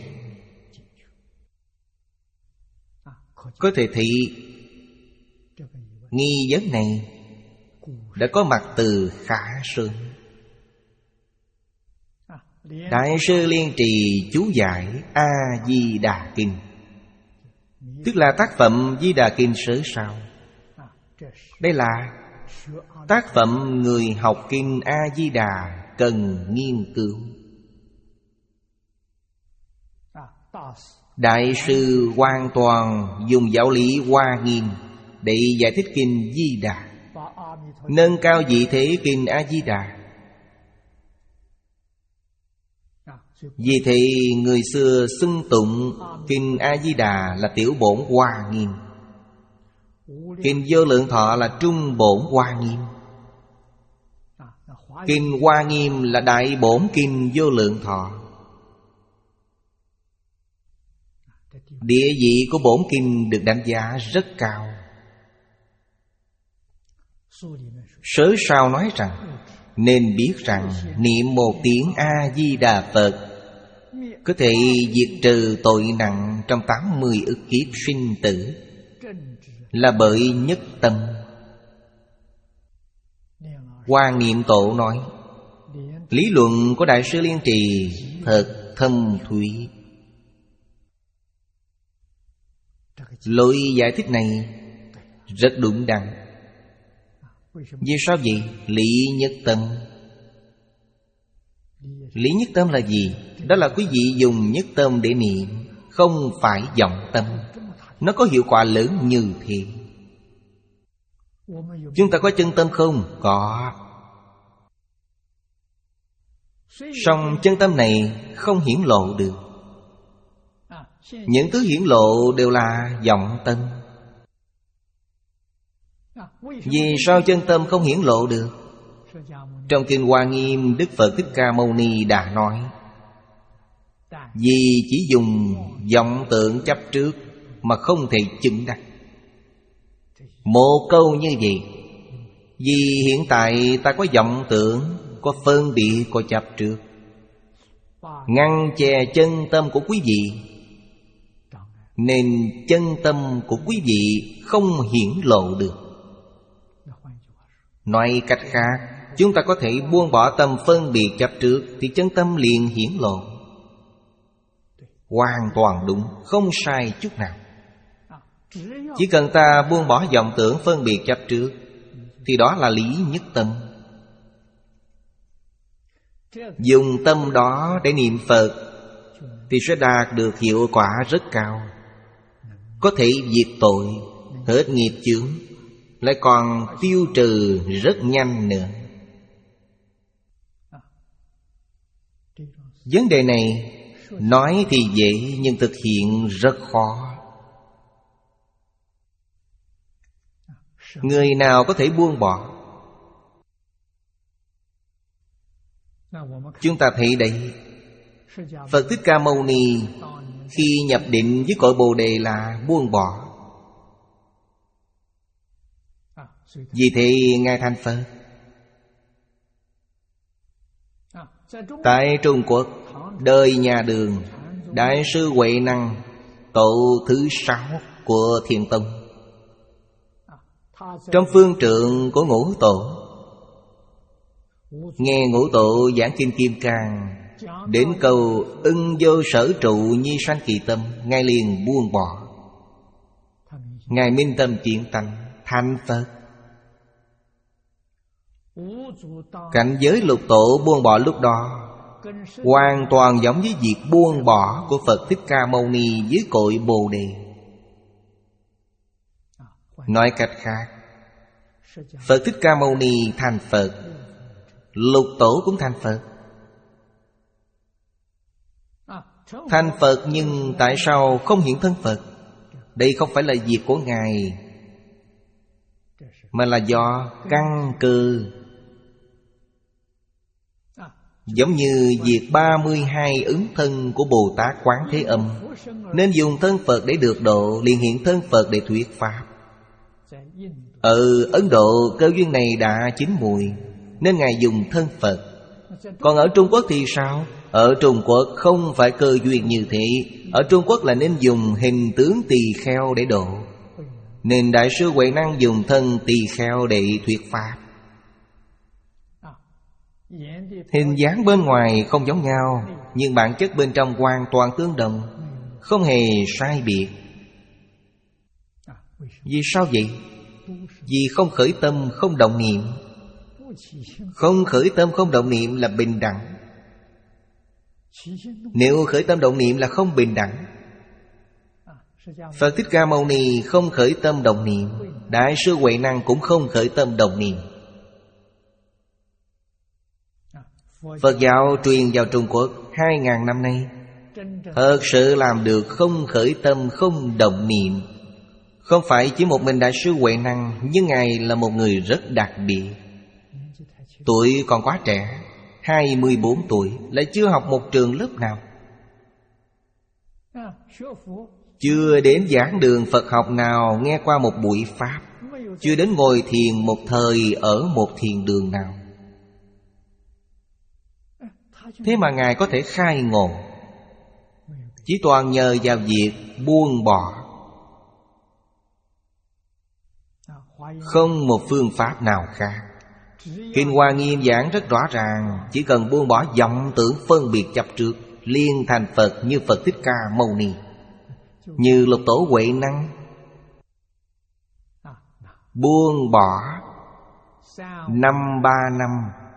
Có thể thị nghi vấn này đã có mặt từ khá sớm. Đại sư Liên Trì chú giải A-di-đà Kinh, tức là tác phẩm Di Đà Kinh Sớ Sao. Đây là tác phẩm người học Kinh A-di-đà cần nghiên cứu. Đại sư hoàn toàn dùng giáo lý Hoa Nghiêm để giải thích Kinh Di Đà, nâng cao vị thế Kinh A-di-đà. Vì thế người xưa xưng tụng Kinh A-di-đà là tiểu bổn Hoa Nghiêm, Kinh Vô Lượng Thọ là trung bổn Hoa Nghiêm, Kinh Hoa Nghiêm là đại bổn Kinh Vô Lượng Thọ. Địa vị của bổn kinh được đánh giá rất cao. Sớ sao nói rằng nên biết rằng niệm một tiếng A-di-đà Phật có thể diệt trừ tội nặng trong tám mươi ức kiếp sinh tử, là bởi nhất tâm. Hoa Nghiêm Tổ nói, lý luận của Đại sư Liên Trì thật thâm thúy. Lối giải thích này rất đúng đắn. Vì sao vậy? Lý nhất tâm. Lý nhất tâm là gì? Đó là quý vị dùng nhất tâm để niệm, không phải vọng tâm. Nó có hiệu quả lớn như thế. Chúng ta có chân tâm không? Có. song chân tâm này không hiển lộ được. Những thứ hiển lộ đều là vọng tâm. Vì sao chân tâm không hiển lộ được? Trong Kinh Hoa Nghiêm, Đức Phật Thích Ca Mâu Ni đã nói, vì chỉ dùng vọng tưởng chấp trước mà không thể chứng đắc. Một câu như vậy. Vì hiện tại ta có vọng tưởng, có phân biệt, có chấp trước, ngăn che chân tâm của quý vị, nên chân tâm của quý vị không hiển lộ được. Nói cách khác, chúng ta có thể buông bỏ tâm phân biệt chấp trước, thì chân tâm liền hiển lộ. Hoàn toàn đúng, không sai chút nào. Chỉ cần ta buông bỏ vọng tưởng phân biệt chấp trước, thì đó là lý nhất tâm. Dùng tâm đó để niệm Phật thì sẽ đạt được hiệu quả rất cao. Có thể diệt tội, hết nghiệp chướng, lại còn tiêu trừ rất nhanh nữa. Vấn đề này nói thì dễ nhưng thực hiện rất khó. Người nào có thể buông bỏ? Chúng ta thấy đây, Phật Thích Ca Mâu Ni khi nhập định với cội Bồ Đề là buông bỏ. Vì thế Ngài thành Phật. Tại Trung Quốc, đời nhà Đường, Đại sư Huệ Năng, tổ thứ sáu của Thiền Tông, trong phương trượng của Ngũ Tổ, nghe Ngũ Tổ giảng Kinh Kim Cang, đến câu ưng vô sở trụ nhi sanh kỳ tâm, Ngài liền buông bỏ. Ngài minh tâm chuyển tánh, thành Phật. Cảnh giới lục tổ buông bỏ lúc đó hoàn toàn giống với việc buông bỏ của Phật Thích Ca Mâu Ni dưới cội Bồ Đề. Nói cách khác, Phật Thích Ca Mâu Ni thành Phật, lục tổ cũng thành Phật. Thành Phật nhưng tại sao không hiện thân Phật? Đây không phải là việc của Ngài, mà là do căn cơ. Giống như việc ba mươi hai ứng thân của Bồ Tát Quán Thế Âm, nên dùng thân Phật để được độ, liền hiện thân Phật để thuyết Pháp. Ở Ấn Độ cơ duyên này đã chín mùi, nên Ngài dùng thân Phật. Còn ở Trung Quốc thì sao? Ở Trung Quốc không phải cơ duyên như thế. Ở Trung Quốc là nên dùng hình tướng tỳ kheo để độ, nên Đại sư Huệ Năng dùng thân tỳ kheo để thuyết Pháp. Hình dáng bên ngoài không giống nhau, nhưng bản chất bên trong hoàn toàn tương đồng, không hề sai biệt. Vì sao vậy? Vì không khởi tâm, không động niệm. Không khởi tâm, không động niệm là bình đẳng. Nếu khởi tâm động niệm là không bình đẳng. Phật Thích Ca Mâu Ni không khởi tâm động niệm, Đại sư Huệ Năng cũng không khởi tâm động niệm. Phật giáo truyền vào Trung Quốc hai ngàn năm nay, thật sự làm được không khởi tâm, không động niệm. Không phải chỉ một mình Đại sư Huệ Năng, nhưng Ngài là một người rất đặc biệt. Tuổi còn quá trẻ, hai mươi bốn tuổi, lại chưa học một trường lớp nào, chưa đến giảng đường Phật học nào nghe qua một buổi Pháp, chưa đến ngồi thiền một thời ở một thiền đường nào. Thế mà Ngài có thể khai ngộ, chỉ toàn nhờ vào việc buông bỏ, không một phương pháp nào khác. Kinh Hoa Nghiêm giảng rất rõ ràng, chỉ cần buông bỏ vọng tưởng phân biệt chấp trước, liền thành Phật như Phật Thích Ca Mâu Ni, như Lục Tổ Huệ Năng. Buông bỏ năm ba năm,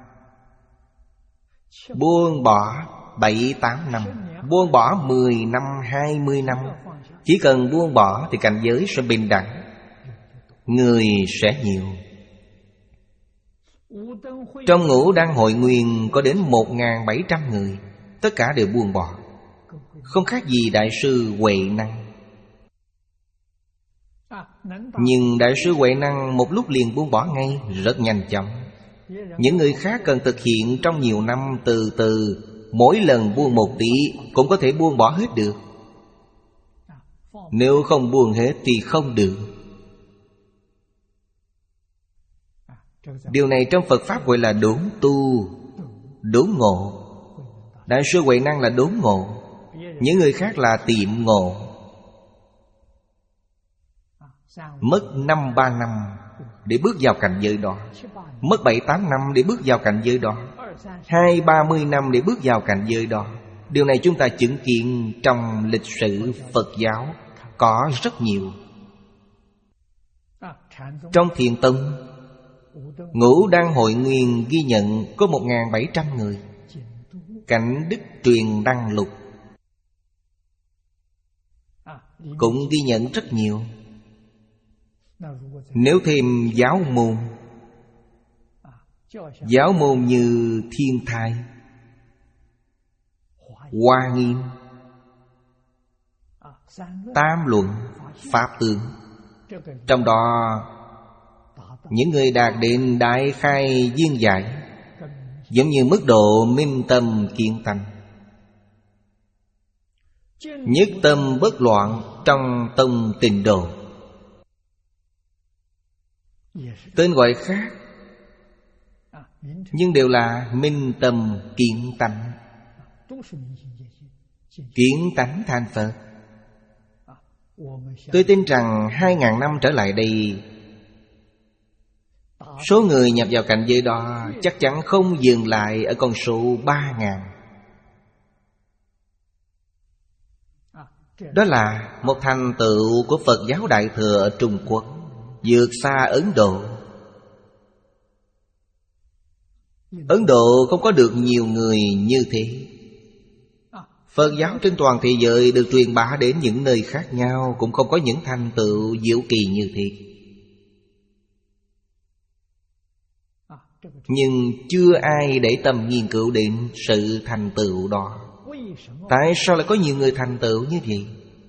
buông bỏ bảy tám năm, buông bỏ mười năm, hai mươi năm. Chỉ cần buông bỏ thì cảnh giới sẽ bình đẳng, người sẽ nhiều. Trong Ngũ Đăng Hội Nguyên có đến một nghìn bảy trăm người, tất cả đều buông bỏ, không khác gì Đại sư Huệ Năng. Nhưng Đại sư Huệ Năng một lúc liền buông bỏ ngay, rất nhanh chóng. Những người khác cần thực hiện trong nhiều năm, từ từ, mỗi lần buông một tí cũng có thể buông bỏ hết được. Nếu không buông hết thì không được. Điều này trong Phật Pháp gọi là đốn tu, đốn ngộ. Đại sư Huệ Năng là đốn ngộ, những người khác là tiệm ngộ. Mất năm ba năm để bước vào cảnh giới đó, mất bảy tám năm để bước vào cảnh giới đó, hai ba mươi năm để bước vào cảnh giới đó. Điều này chúng ta chứng kiến trong lịch sử Phật giáo có rất nhiều. Trong Thiền Tông, Ngũ Đăng Hội Nguyên ghi nhận có một nghìn bảy trăm người. Cảnh Đức Truyền Đăng Lục cũng ghi nhận rất nhiều. Nếu thêm giáo môn, giáo môn như Thiên Thai, Hoa Nghiêm, Tam Luận, Pháp Tướng, trong đó những người đạt đến Đại Khai Viên Giải, giống như mức độ minh tâm kiến tánh, nhất tâm bất loạn trong tông Tịnh Độ. Tên gọi khác, nhưng đều là minh tâm kiến tánh. Kiến tánh thành Phật. Tôi tin rằng hai ngàn năm trở lại đây, số người nhập vào cảnh giới đó chắc chắn không dừng lại ở con số ba ngàn. Đó là một thành tựu của Phật giáo Đại Thừa ở Trung Quốc, vượt xa Ấn Độ. Ấn Độ không có được nhiều người như thế. Phật giáo trên toàn thế giới được truyền bá đến những nơi khác nhau, cũng không có những thành tựu diệu kỳ như thế. Nhưng chưa ai để tâm nghiên cứu đến sự thành tựu đó. Tại sao lại có nhiều người thành tựu như vậy?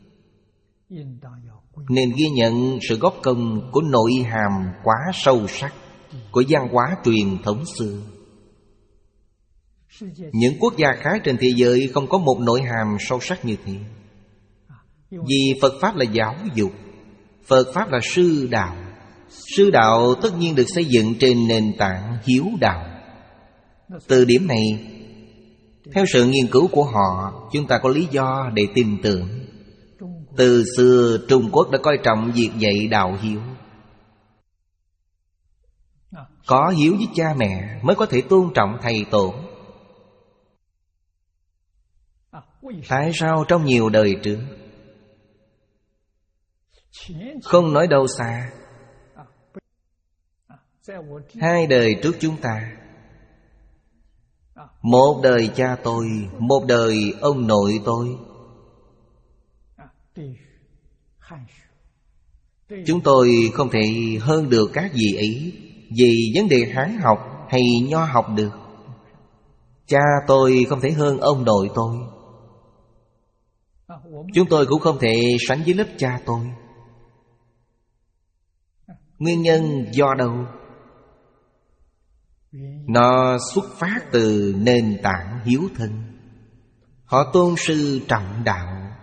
Nên ghi nhận sự góp công của nội hàm quá sâu sắc của văn hóa truyền thống xưa. Những quốc gia khác trên thế giới không có một nội hàm sâu sắc như thế. Vì Phật Pháp là giáo dục, Phật Pháp là sư đạo. Sư đạo tất nhiên được xây dựng trên nền tảng hiếu đạo. Từ điểm này, theo sự nghiên cứu của họ, chúng ta có lý do để tin tưởng. Từ xưa Trung Quốc đã coi trọng việc dạy đạo hiếu. Có hiếu với cha mẹ mới có thể tôn trọng thầy tổ. Tại sao trong nhiều đời trước, không nói đâu xa, hai đời trước chúng ta, một đời cha tôi, một đời ông nội tôi, Chúng tôi không thể hơn được các vị ấy vì vấn đề Hán học hay Nho học được. Cha tôi không thể hơn ông nội tôi. Chúng tôi cũng không thể sánh với lớp cha tôi. Nguyên nhân do đâu? Nó xuất phát từ nền tảng hiếu thân. Họ tôn sư trọng đạo.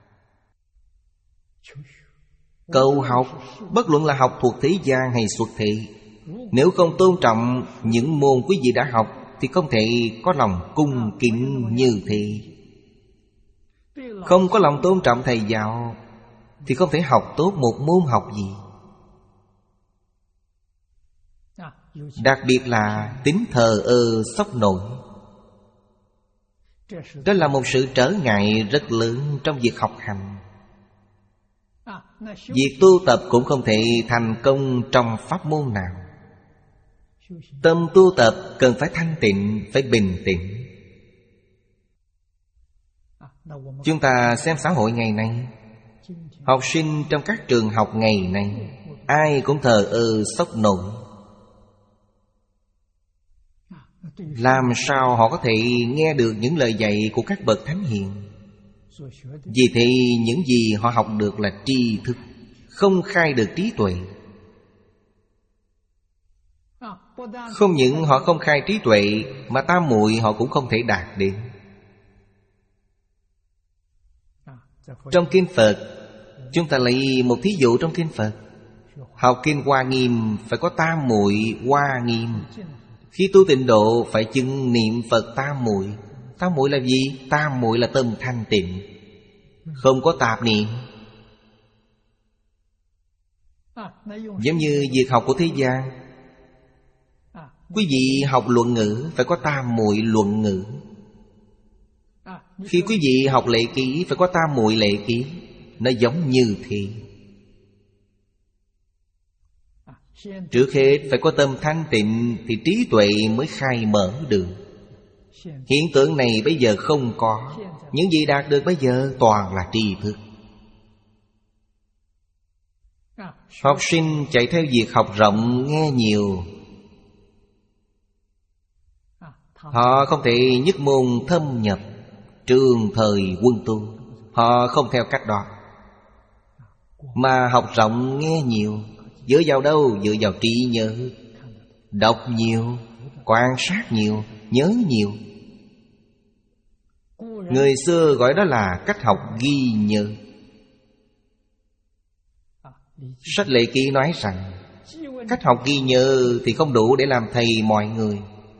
Cầu học, bất luận là học thuộc thế gian hay xuất thế, nếu không tôn trọng những môn quý vị đã học thì không thể có lòng cung kính như thế. Không có lòng tôn trọng thầy giáo thì không thể học tốt một môn học gì. Đặc biệt là tính thờ ơ sốc nổi. Đó là một sự trở ngại rất lớn trong việc học hành. Việc tu tập cũng không thể thành công trong pháp môn nào. Tâm tu tập cần phải thanh tịnh, phải bình tĩnh. Chúng ta xem xã hội ngày nay, học sinh trong các trường học ngày nay, ai cũng thờ ơ sốc nổi. Làm sao họ có thể nghe được những lời dạy của các bậc thánh hiền? Vì thế những gì họ học được là tri thức, không khai được trí tuệ. Không những họ không khai trí tuệ, mà tam muội họ cũng không thể đạt đến. Trong Kinh Phật, chúng ta lấy một thí dụ trong Kinh Phật. Học Kinh Hoa Nghiêm phải có tam muội Hoa Nghiêm. Khi tu tịnh độ phải chứng niệm Phật tam muội. Tam muội là gì? Tam muội là tâm thanh tịnh, không có tạp niệm. Giống như việc học của thế gian, quý vị học luận ngữ phải có tam muội luận ngữ. Khi quý vị học lệ ký phải có tam muội lệ ký. Nó giống như thế. Trước hết phải có tâm thanh tịnh thì trí tuệ mới khai mở được. Hiện tượng này bây giờ không có. Những gì đạt được bây giờ toàn là tri thức. Học sinh chạy theo việc học rộng nghe nhiều. Họ không thể nhất môn thâm nhập trường thời quân tu. Họ không theo cách đó. Mà học rộng nghe nhiều, dựa vào đâu? Dựa vào trí nhớ. Đọc nhiều, quan sát nhiều, nhớ nhiều. Người xưa gọi đó là cách học ghi nhớ. Sách lệ ký nói rằng cách học ghi nhớ thì không đủ để làm thầy mọi người.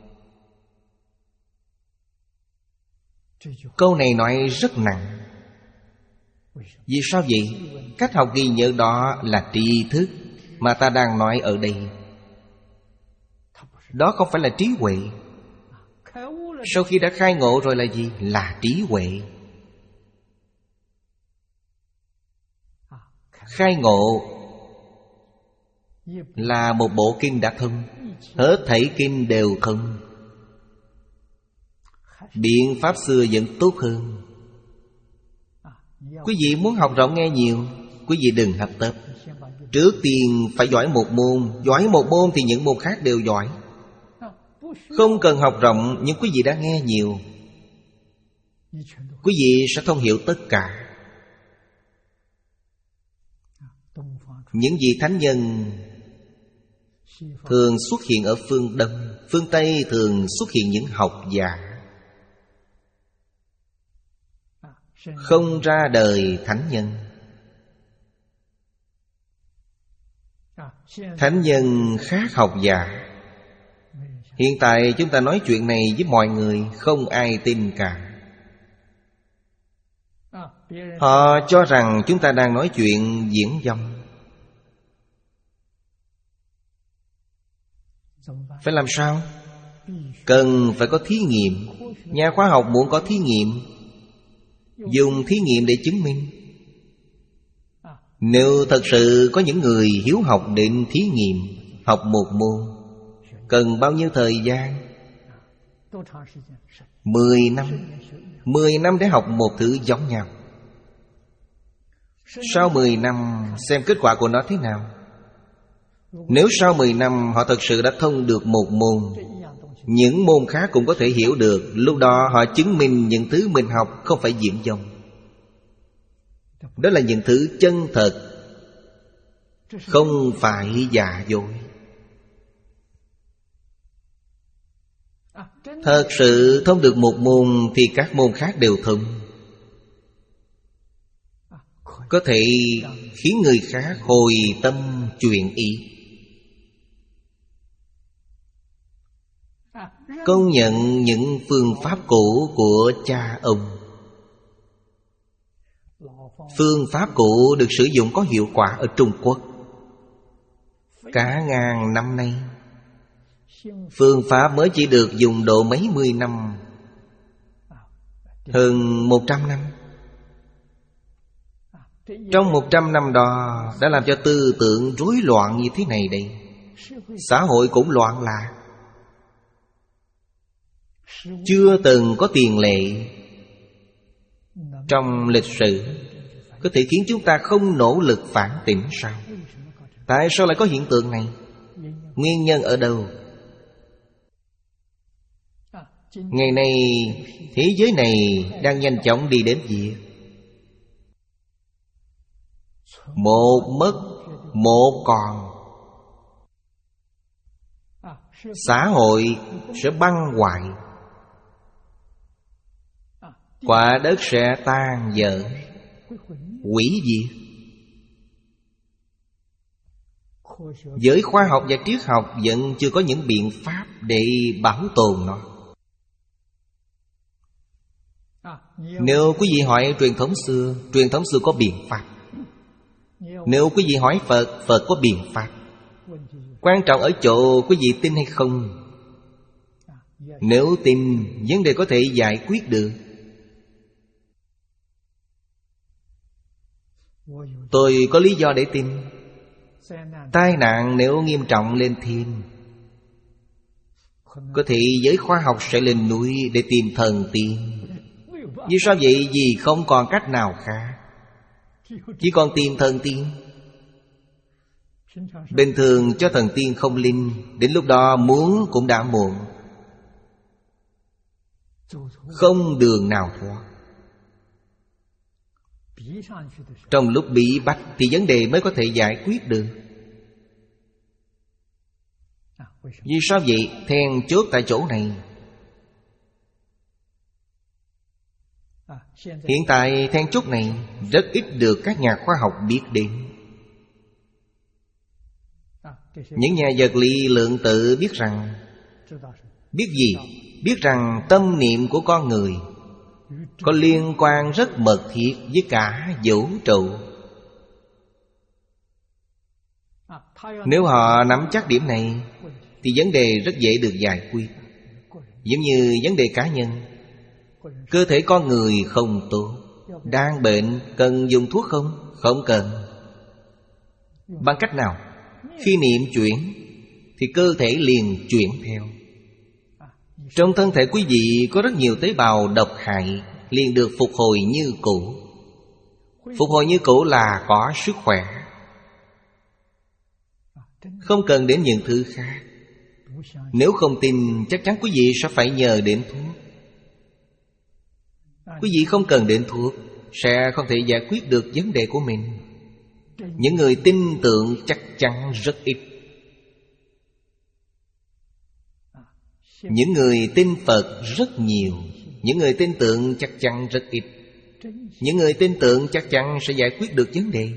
Câu này nói rất nặng. Vì sao vậy? Cách học ghi nhớ đó là tri thức mà ta đang nói ở đây. Đó không phải là trí huệ. Sau khi đã khai ngộ rồi là gì? Là trí huệ. Khai ngộ là một bộ kinh đã thông. Hết thảy kinh đều thông. Biện pháp xưa vẫn tốt hơn. Quý vị muốn học rộng nghe nhiều, quý vị đừng hấp tấp. Trước tiên phải giỏi một môn. Giỏi một môn thì những môn khác đều giỏi. Không cần học rộng, nhưng quý vị đã nghe nhiều, quý vị sẽ thông hiểu tất cả. Những vị thánh nhân thường xuất hiện ở phương Đông. Phương Tây thường xuất hiện những học giả. Không ra đời thánh nhân. Thánh nhân khác học giả. Hiện tại chúng ta nói chuyện này với mọi người, không ai tin cả. Họ cho rằng chúng ta đang nói chuyện diễn dông. Phải làm sao? Cần phải có thí nghiệm. Nhà khoa học muốn có thí nghiệm, dùng thí nghiệm để chứng minh. Nếu thật sự có những người hiếu học định thí nghiệm, học một môn, cần bao nhiêu thời gian? Mười năm. Mười năm để học một thứ giống nhau. Sau mười năm xem kết quả của nó thế nào. Nếu sau mười năm họ thật sự đã thông được một môn, những môn khác cũng có thể hiểu được. Lúc đó họ chứng minh những thứ mình học không phải diễn dông. Đó là những thứ chân thật, không phải giả dối. Thật sự thông được một môn thì các môn khác đều thông. Có thể khiến người khác hồi tâm chuyển ý. Công nhận những phương pháp cũ của cha ông. Phương pháp cũ được sử dụng có hiệu quả ở Trung Quốc cả ngàn năm nay. Phương pháp mới chỉ được dùng độ mấy mươi năm, hơn một trăm năm. Trong một trăm năm đó đã làm cho tư tưởng rối loạn như thế này đây. Xã hội cũng loạn lạc. Chưa từng có tiền lệ trong lịch sử có thể khiến chúng ta không nỗ lực phản tỉnh sao? Tại sao lại có hiện tượng này? Nguyên nhân ở đâu? Ngày nay thế giới này đang nhanh chóng đi đến việc một mất một còn. Xã hội sẽ băng hoại, quả đất sẽ tan vỡ, hủy diệt. Giới khoa học và triết học vẫn chưa có những biện pháp để bảo tồn nó. Nếu quý vị hỏi truyền thống xưa, truyền thống xưa có biện pháp. Nếu quý vị hỏi Phật, Phật có biện pháp. Quan trọng ở chỗ quý vị tin hay không. Nếu tin, vấn đề có thể giải quyết được. Tôi có lý do để tin. Tai nạn nếu nghiêm trọng lên thêm, có thể giới khoa học sẽ lên núi để tìm thần tiên. Vì sao vậy? Vì không còn cách nào khác, chỉ còn tìm thần tiên. Bình thường cho thần tiên không linh, đến lúc đó muốn cũng đã muộn, không đường nào thoát. Trong lúc bí bách thì vấn đề mới có thể giải quyết được. Vì sao vậy? Then chốt tại chỗ này. Hiện tại then chốt này rất ít được các nhà khoa học biết đến. Những nhà vật lý lượng tử biết rằng, biết gì? Biết rằng tâm niệm của con người có liên quan rất mật thiết với cả vũ trụ. Nếu họ nắm chắc điểm này thì vấn đề rất dễ được giải quyết. Giống như vấn đề cá nhân. Cơ thể con người không tốt, đang bệnh, cần dùng thuốc không? Không cần. Bằng cách nào? Khi niệm chuyển thì cơ thể liền chuyển theo. Trong thân thể quý vị có rất nhiều tế bào độc hại, liền được phục hồi như cũ. Phục hồi như cũ là có sức khỏe, không cần đến những thứ khác. Nếu không tin, chắc chắn quý vị sẽ phải nhờ đến thuốc. Quý vị không cần đến thuốc sẽ không thể giải quyết được vấn đề của mình. Những người tin tưởng chắc chắn rất ít. Những người tin Phật rất nhiều. Những người tin tưởng chắc chắn rất ít. Những người tin tưởng chắc chắn sẽ giải quyết được vấn đề.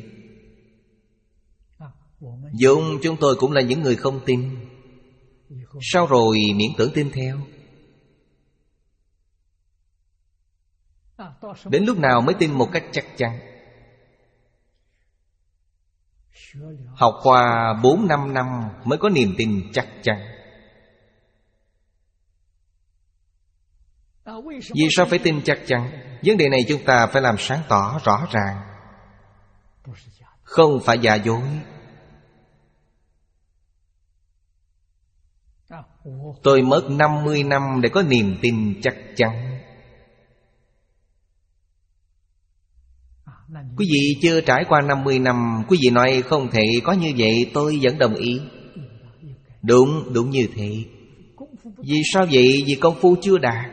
Dùng chúng tôi cũng là những người không tin. Sau rồi miễn tưởng tin theo. Đến lúc nào mới tin một cách chắc chắn? Học qua bốn năm năm mới có niềm tin chắc chắn. Vì sao phải tin chắc chắn? Vấn đề này chúng ta phải làm sáng tỏ rõ ràng, không phải giả dối. Tôi mất năm mươi năm để có niềm tin chắc chắn. Quý vị chưa trải qua năm mươi năm, quý vị nói không thể có như vậy, tôi vẫn đồng ý. Đúng, đúng như thế. Vì sao vậy? Vì công phu chưa đạt.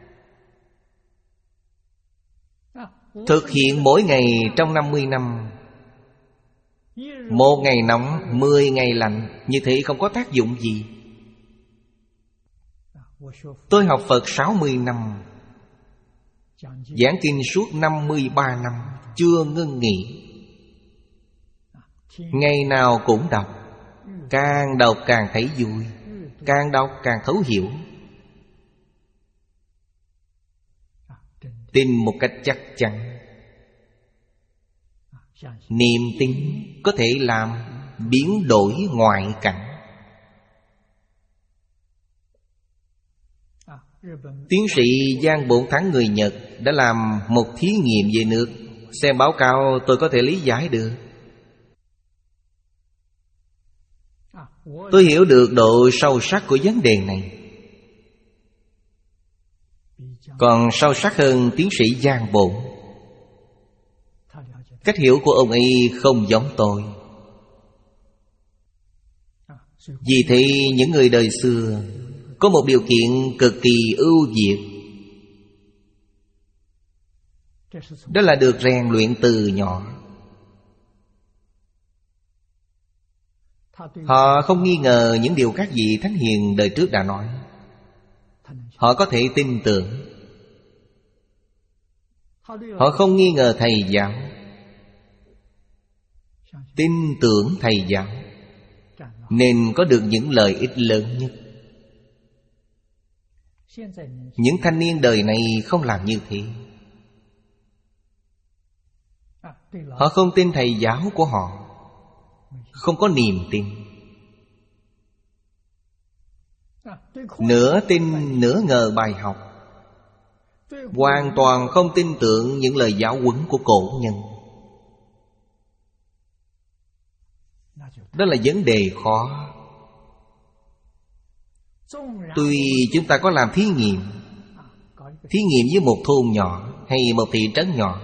Thực hiện mỗi ngày trong năm mươi năm, một ngày nóng, mười ngày lạnh, như thế không có tác dụng gì. Tôi học Phật sáu mươi năm, giảng kinh suốt năm mươi ba năm, chưa ngưng nghỉ. Ngày nào cũng đọc, càng đọc càng thấy vui, càng đọc càng thấu hiểu. Tin một cách chắc chắn. Niềm tin có thể làm biến đổi ngoại cảnh. Tiến sĩ Giang Bổn Thắng người Nhật đã làm một thí nghiệm về nước. Xem báo cáo tôi có thể lý giải được. Tôi hiểu được độ sâu sắc của vấn đề này, còn sâu sắc hơn tiến sĩ Giang Bổn. Cách hiểu của ông ấy không giống tôi. Vì thế những người đời xưa có một điều kiện cực kỳ ưu việt, đó là được rèn luyện từ nhỏ. Họ không nghi ngờ những điều các vị thánh hiền đời trước đã nói. Họ có thể tin tưởng. Họ không nghi ngờ thầy giáo, tin tưởng thầy giáo, nên có được những lợi ích lớn nhất. Những thanh niên đời này không làm như thế. Họ không tin thầy giáo của họ, không có niềm tin. Nửa tin nửa ngờ bài học, hoàn toàn không tin tưởng những lời giáo huấn của cổ nhân. Đó là vấn đề khó. Tuy chúng ta có làm thí nghiệm, thí nghiệm với một thôn nhỏ hay một thị trấn nhỏ,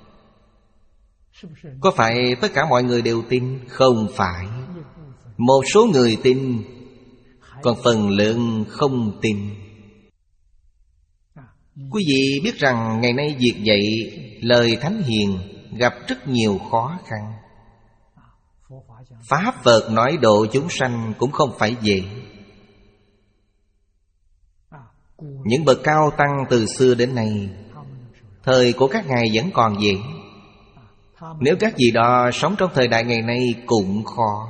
có phải tất cả mọi người đều tin? Không phải. Một số người tin, còn phần lớn không tin. Quý vị biết rằng ngày nay việc dạy lời thánh hiền gặp rất nhiều khó khăn. Pháp Phật nói độ chúng sanh cũng không phải vậy. Những bậc cao tăng từ xưa đến nay, thời của các ngài vẫn còn vậy. Nếu các vị đó sống trong thời đại ngày nay cũng khó.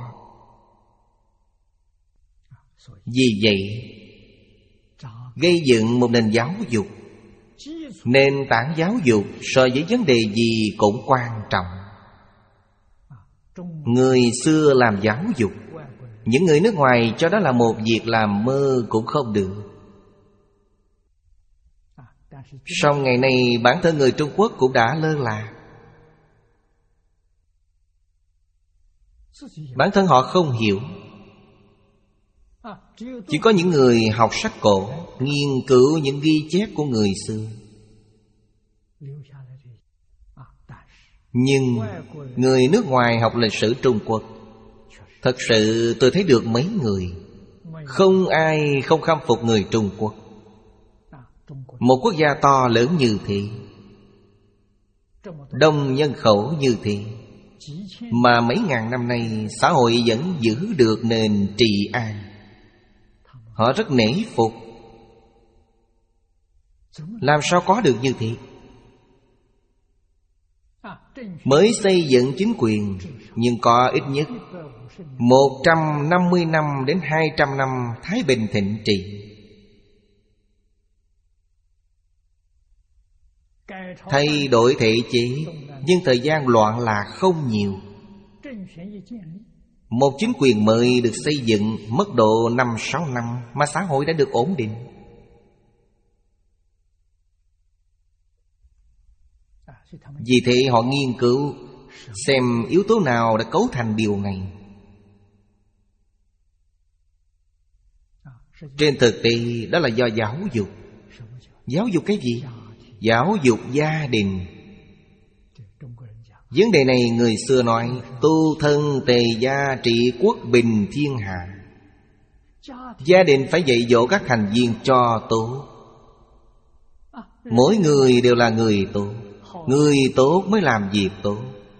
Vì vậy, gây dựng một nền giáo dục, nền tảng giáo dục so với vấn đề gì cũng quan trọng. Người xưa làm giáo dục, những người nước ngoài cho đó là một việc làm mơ cũng không được. Song ngày nay bản thân người Trung Quốc cũng đã lơ là. Bản thân họ không hiểu. Chỉ có những người học sách cổ, nghiên cứu những ghi chép của người xưa. Nhưng người nước ngoài học lịch sử Trung Quốc, thật sự tôi thấy được mấy người, không ai không khâm phục người Trung Quốc. Một quốc gia to lớn như thế, đông nhân khẩu như thế, mà mấy ngàn năm nay xã hội vẫn giữ được nền trị an. Họ rất nể phục. Làm sao có được như thế? Mới xây dựng chính quyền, nhưng có ít nhất một trăm năm mươi năm đến hai trăm năm thái bình thịnh trị. Thay đổi thể chế, nhưng thời gian loạn lạc không nhiều. Một chính quyền mới được xây dựng mất độ năm sáu năm mà xã hội đã được ổn định. Vì thế họ nghiên cứu xem yếu tố nào đã cấu thành điều này. Trên thực tế đó là do giáo dục. Giáo dục cái gì? Giáo dục gia đình. Vấn đề này người xưa nói: tu thân tề gia trị quốc bình thiên hạ. Gia đình phải dạy dỗ các thành viên cho tốt. Mỗi người đều là người tốt. Người tốt mới làm việc tốt.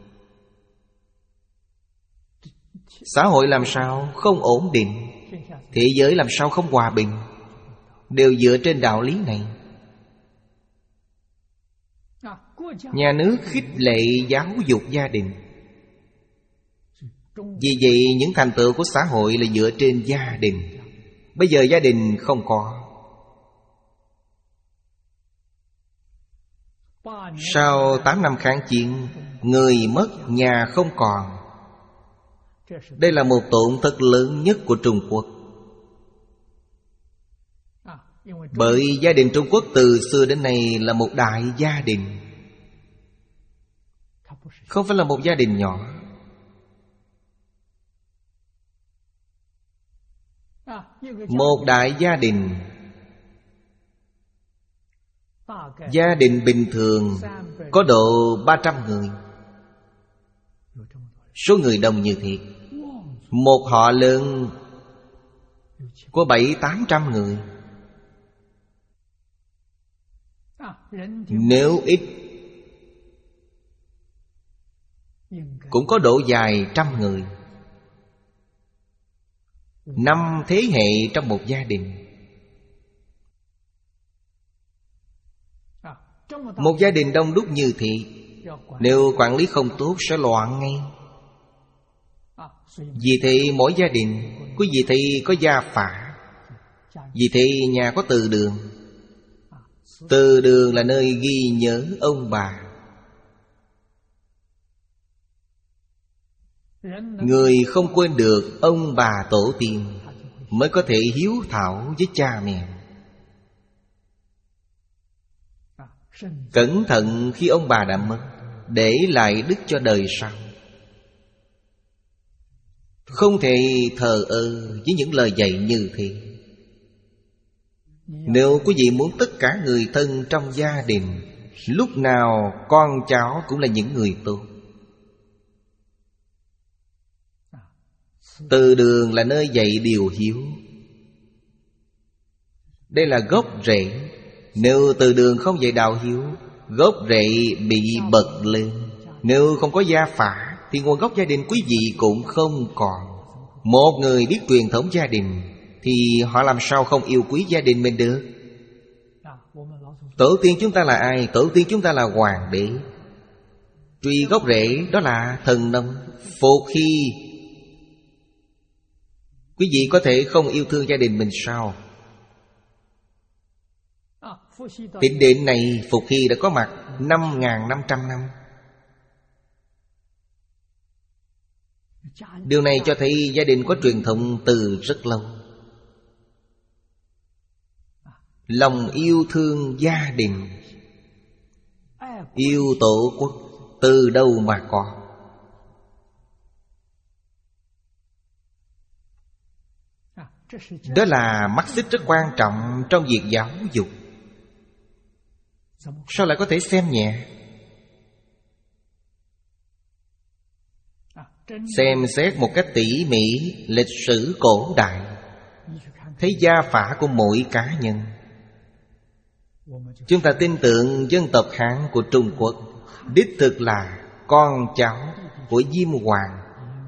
Xã hội làm sao không ổn định, thế giới làm sao không hòa bình, đều dựa trên đạo lý này. Nhà nước khích lệ giáo dục gia đình. Vì vậy những thành tựu của xã hội là dựa trên gia đình. Bây giờ gia đình không có. Sau tám năm kháng chiến, người mất, nhà không còn. Đây là một tổn thất lớn nhất của Trung Quốc. Bởi gia đình Trung Quốc từ xưa đến nay là một đại gia đình, không phải là một gia đình nhỏ. Một đại gia đình, gia đình bình thường có độ ba trăm người. Số người đông như thế. Một họ lớn có bảy tám trăm người. Nếu ít cũng có độ dài trăm người. Năm thế hệ trong một gia đình. Một gia đình đông đúc như thế, nếu quản lý không tốt sẽ loạn ngay. Vì thế mỗi gia đình có vị thị có gia phả. Vì thế nhà có từ đường. Từ đường là nơi ghi nhớ ông bà. Người không quên được ông bà tổ tiên mới có thể hiếu thảo với cha mẹ. Cẩn thận khi ông bà đã mất, để lại đức cho đời sau. Không thể thờ ơ với những lời dạy như thế. Nếu quý vị muốn tất cả người thân trong gia đình lúc nào con cháu cũng là những người tốt. Từ đường là nơi dạy điều hiếu. Đây là gốc rễ. Nếu từ đường không dạy đạo hiếu, gốc rễ bị bật lên. Nếu không có gia phả thì nguồn gốc gia đình quý vị cũng không còn. Một người biết truyền thống gia đình thì họ làm sao không yêu quý gia đình mình được. Tổ tiên chúng ta là ai? Tổ tiên chúng ta là hoàng đế. Truy gốc rễ đó là thần nông. Phục khi quý vị có thể không yêu thương gia đình mình sao? Tính đến này Phục Hy đã có mặt năm nghìn năm trăm năm. Điều này cho thấy gia đình có truyền thống từ rất lâu. Lòng yêu thương gia đình, yêu tổ quốc từ đâu mà có? Đó là mắt xích rất quan trọng trong việc giáo dục. Sao lại có thể xem nhẹ? Xem xét một cách tỉ mỉ lịch sử cổ đại, thấy gia phả của mỗi cá nhân. Chúng ta tin tưởng dân tộc Hán của Trung Quốc đích thực là con cháu của Diêm Hoàng,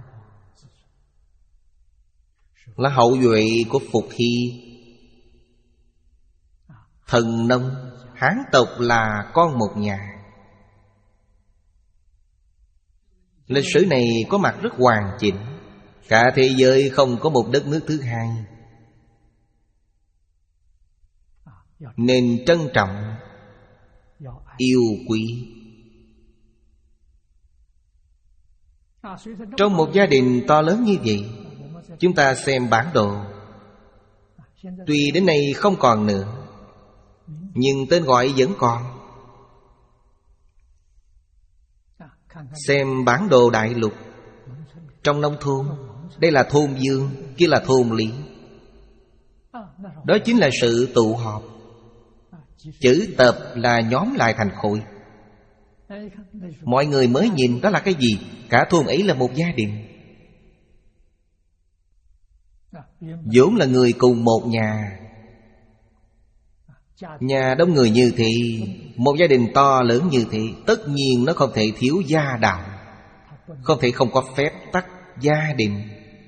là hậu duệ của Phục Hy. Thần nông Hán tộc là con một nhà. Lịch sử này có mặt rất hoàn chỉnh. Cả thế giới không có một đất nước thứ hai. Nên trân trọng, yêu quý. Trong một gia đình to lớn như vậy, chúng ta xem bản đồ. Tuy đến nay không còn nữa, nhưng tên gọi vẫn còn. Xem bản đồ đại lục. Trong nông thôn, đây là thôn Dương, kia là thôn Lý. Đó chính là sự tụ họp. Chữ tập là nhóm lại thành khối. Mọi người mới nhìn đó là cái gì? Cả thôn ấy là một gia đình, vốn là người cùng một nhà. Nhà đông người như thế, một gia đình to lớn như thế, tất nhiên nó không thể thiếu gia đạo, không thể không có phép tắc gia đình.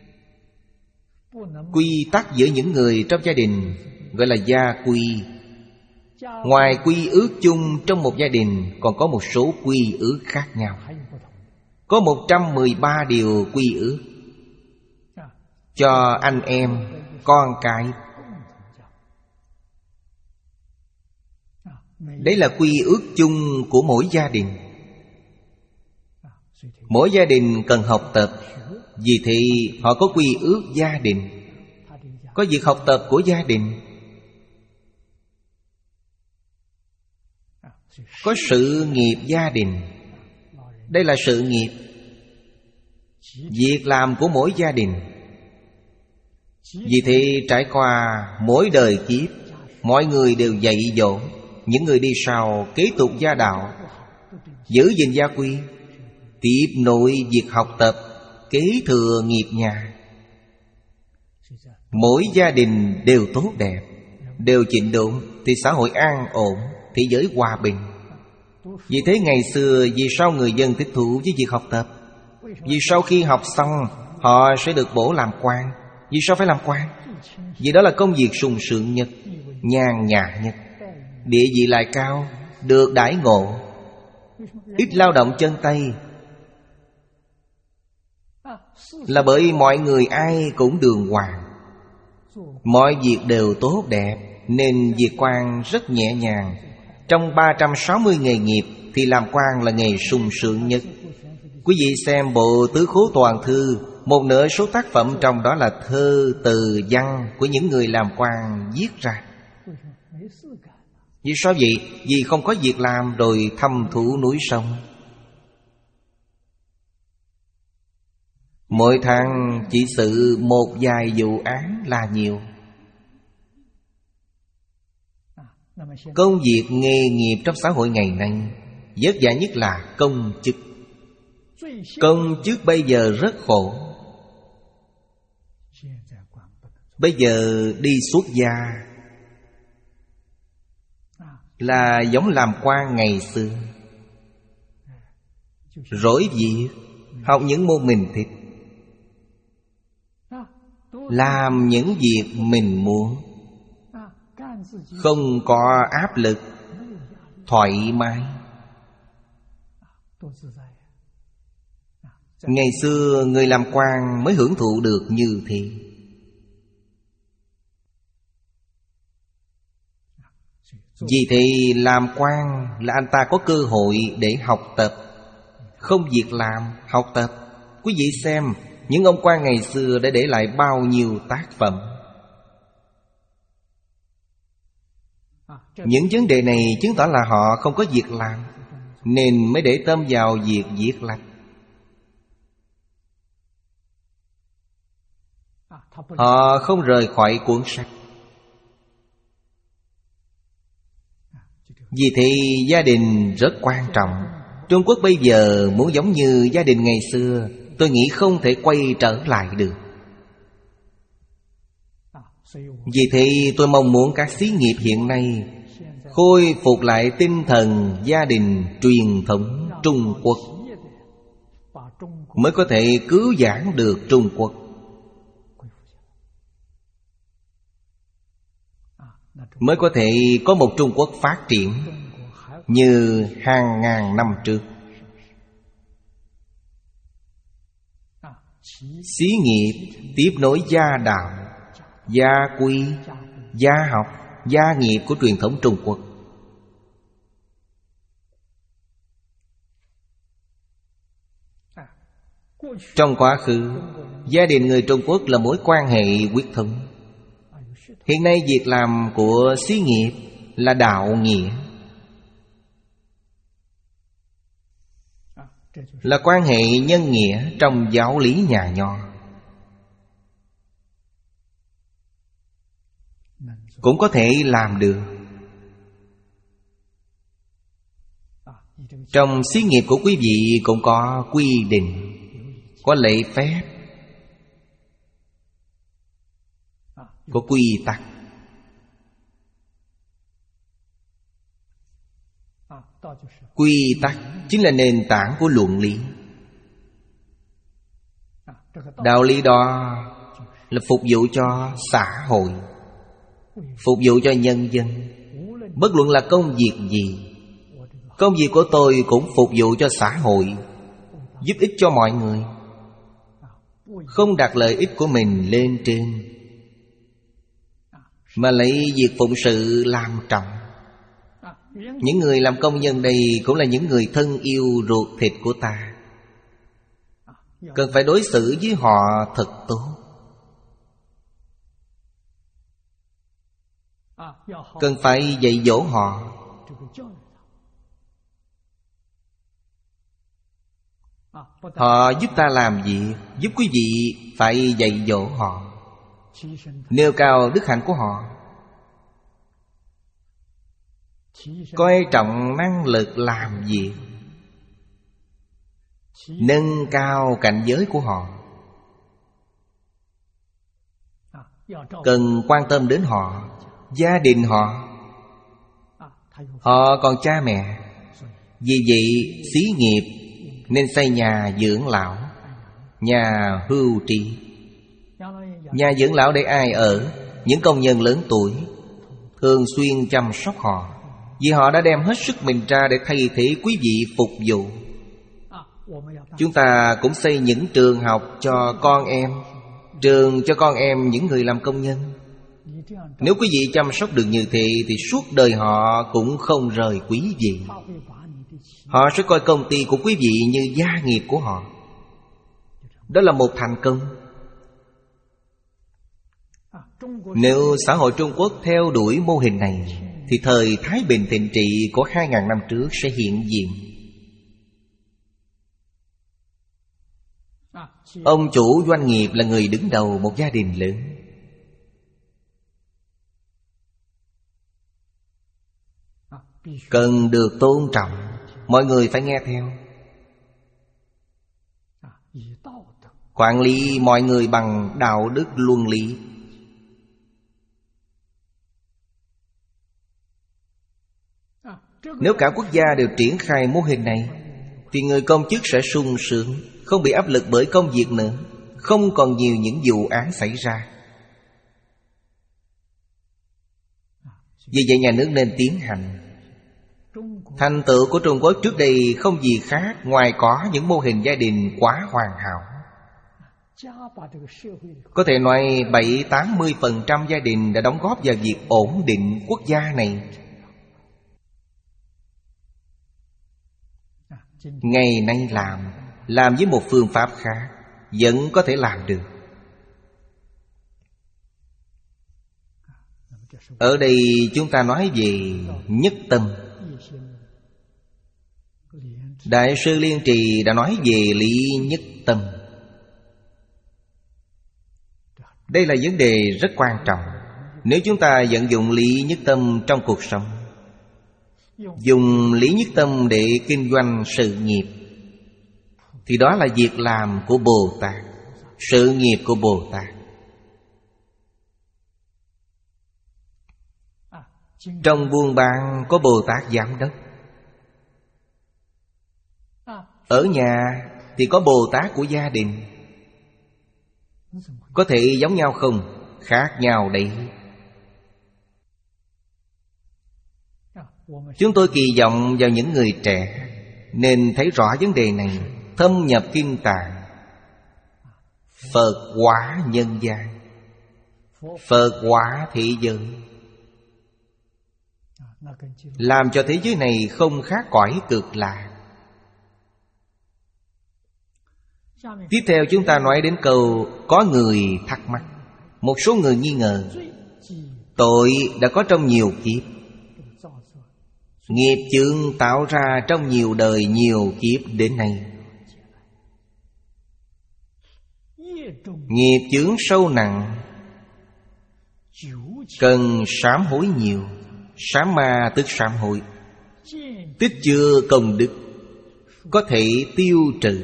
Quy tắc giữa những người trong gia đình gọi là gia quy. Ngoài quy ước chung trong một gia đình, còn có một số quy ước khác nhau. Có một trăm mười ba điều quy ước cho anh em, con cái. Đấy là quy ước chung của mỗi gia đình. Mỗi gia đình cần học tập. Vì thế họ có quy ước gia đình, có việc học tập của gia đình, có sự nghiệp gia đình. Đây là sự nghiệp, việc làm của mỗi gia đình. Vì thế trải qua mỗi đời kiếp, mọi người đều dạy dỗ những người đi sau kế tục gia đạo, giữ gìn gia quy, tiếp nối việc học tập, kế thừa nghiệp nhà. Mỗi gia đình đều tốt đẹp, đều chỉnh đốn, thì xã hội an ổn, thế giới hòa bình. Vì thế ngày xưa, vì sao người dân thích thú với việc học tập? Vì sau khi học xong, họ sẽ được bổ làm quan. Vì sao phải làm quan? Vì đó là công việc sung sướng nhất, nhàn nhã nhất, địa vị lại cao, được đãi ngộ, ít lao động chân tay. Là bởi mọi người ai cũng đường hoàng, mọi việc đều tốt đẹp, nên việc quan rất nhẹ nhàng. Trong ba trăm sáu mươi nghề nghiệp thì làm quan là nghề sung sướng nhất. Quý vị xem bộ Tứ Khố Toàn Thư, một nửa số tác phẩm trong đó là thơ, từ, văn của những người làm quan viết ra. Vì sao vậy? Vì không có việc làm rồi thăm thú núi sông. Mỗi tháng chỉ xử một vài vụ án là nhiều. Công việc nghề nghiệp trong xã hội ngày nay vất vả nhất là công chức. Công chức bây giờ rất khổ. Bây giờ đi xuất gia là giống làm quan ngày xưa. Rỗi việc, học những môn mình thích, làm những việc mình muốn, không có áp lực, thoải mái. Ngày xưa người làm quan mới hưởng thụ được như thế. Vì thế làm quan là anh ta có cơ hội để học tập. Không việc làm, học tập. Quý vị xem, những ông quan ngày xưa đã để lại bao nhiêu tác phẩm. Những vấn đề này chứng tỏ là họ không có việc làm, nên mới để tâm vào việc viết lách. Họ không rời khỏi cuốn sách. Vì thế gia đình rất quan trọng. Trung Quốc bây giờ muốn giống như gia đình ngày xưa, tôi nghĩ không thể quay trở lại được. Vì thế tôi mong muốn các xí nghiệp hiện nay khôi phục lại tinh thần gia đình truyền thống Trung Quốc, mới có thể cứu vãn được Trung Quốc. Mới có thể có một Trung Quốc phát triển như hàng ngàn năm trước. Xí nghiệp tiếp nối gia đạo, gia quy, gia học, gia nghiệp của truyền thống Trung Quốc. Trong quá khứ, gia đình người Trung Quốc là mối quan hệ huyết thống. Hiện nay việc làm của xí nghiệp là đạo nghĩa, là quan hệ nhân nghĩa trong giáo lý nhà Nho. Cũng có thể làm được. Trong xí nghiệp của quý vị cũng có quy định, có lễ phép, có quy tắc. Quy tắc chính là nền tảng của luận lý. Đạo lý đó là phục vụ cho xã hội, phục vụ cho nhân dân. Bất luận là công việc gì, công việc của tôi cũng phục vụ cho xã hội, giúp ích cho mọi người, không đặt lợi ích của mình lên trên, mà lấy việc phụng sự làm trọng. Những người làm công nhân đây cũng là những người thân yêu ruột thịt của ta, cần phải đối xử với họ thật tốt, cần phải dạy dỗ họ. Họ giúp ta làm việc, giúp quý vị phải dạy dỗ họ, nêu cao đức hạnh của họ, coi trọng năng lực làm việc, nâng cao cảnh giới của họ. Cần quan tâm đến họ, gia đình họ. Họ còn cha mẹ, vì vậy xí nghiệp nên xây nhà dưỡng lão, nhà hưu trí. Nhà dưỡng lão để ai ở? Những công nhân lớn tuổi, thường xuyên chăm sóc họ, vì họ đã đem hết sức mình ra để thay thế quý vị phục vụ. Chúng ta cũng xây những trường học cho con em, trường cho con em những người làm công nhân. Nếu quý vị chăm sóc được như thế thì suốt đời họ cũng không rời quý vị. Họ sẽ coi công ty của quý vị như gia nghiệp của họ. Đó là một thành công. Nếu xã hội Trung Quốc theo đuổi mô hình này thì thời Thái Bình thịnh trị của hai ngàn năm trước sẽ hiện diện. Ông chủ doanh nghiệp là người đứng đầu một gia đình lớn. Cần được tôn trọng, mọi người phải nghe theo. Quản lý mọi người bằng đạo đức luân lý. Nếu cả quốc gia đều triển khai mô hình này thì người công chức sẽ sung sướng, không bị áp lực bởi công việc nữa, không còn nhiều những vụ án xảy ra. Vì vậy nhà nước nên tiến hành. Thành tựu của Trung Quốc trước đây không gì khác ngoài có những mô hình gia đình quá hoàn hảo. Có thể nói bảy tám mươi phần trăm gia đình đã đóng góp vào việc ổn định quốc gia này. Ngày nay làm Làm với một phương pháp khác vẫn có thể làm được. Ở đây chúng ta nói về nhất tâm. Đại sư Liên Trì đã nói về lý nhất tâm. Đây là vấn đề rất quan trọng. Nếu chúng ta vận dụng lý nhất tâm trong cuộc sống, dùng lý nhất tâm để kinh doanh sự nghiệp, thì đó là việc làm của Bồ Tát, sự nghiệp của Bồ Tát. Trong buôn bán có Bồ Tát Giám Đốc. Ở nhà thì có Bồ Tát của gia đình. Có thể giống nhau không? Khác nhau đấy. Chúng tôi kỳ vọng vào những người trẻ nên thấy rõ vấn đề này, thâm nhập kinh tạng, Phật hóa nhân gian, Phật hóa thế giới, làm cho thế giới này không khác cõi cực lạc. Tiếp theo chúng ta nói đến câu có người thắc mắc. Một số người nghi ngờ tội đã có trong nhiều kiếp, nghiệp chướng tạo ra trong nhiều đời nhiều kiếp đến nay. Nghiệp chướng sâu nặng, cần sám hối nhiều. Sám ma tức sám hối. tích chứa công đức, có thể tiêu trừ.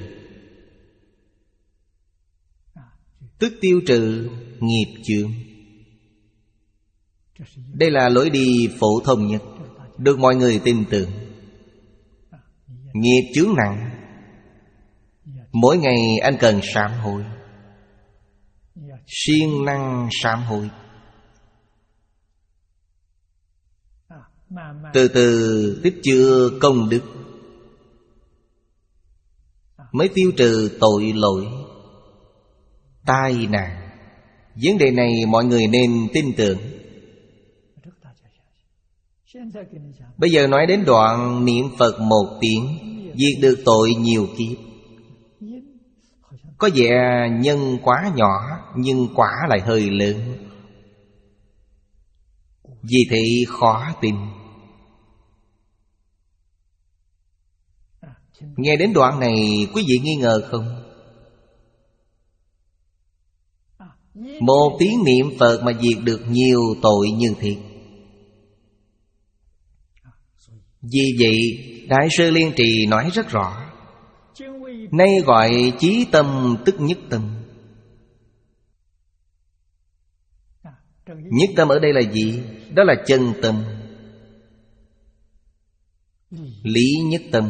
Tức tiêu trừ nghiệp chướng. Đây là lối đi phổ thông nhất, được mọi người tin tưởng. Nghiệp chướng nặng, mỗi ngày anh cần sám hối, siêng năng sám hối. Từ từ tích chứa công đức, mới tiêu trừ tội lỗi, tai nạn. Vấn đề này mọi người nên tin tưởng. Bây giờ nói đến đoạn niệm Phật một tiếng diệt được tội nhiều kiếp. Có vẻ nhân quá nhỏ, nhưng quả lại hơi lớn. Vì thế khó tin. Nghe đến đoạn này, quý vị nghi ngờ không? Một tiếng niệm Phật mà diệt được nhiều tội như thế. Vì vậy Đại sư Liên Trì nói rất rõ: nay gọi chí tâm tức nhất tâm. Nhất tâm ở đây là gì? Đó là chân tâm, lý nhất tâm.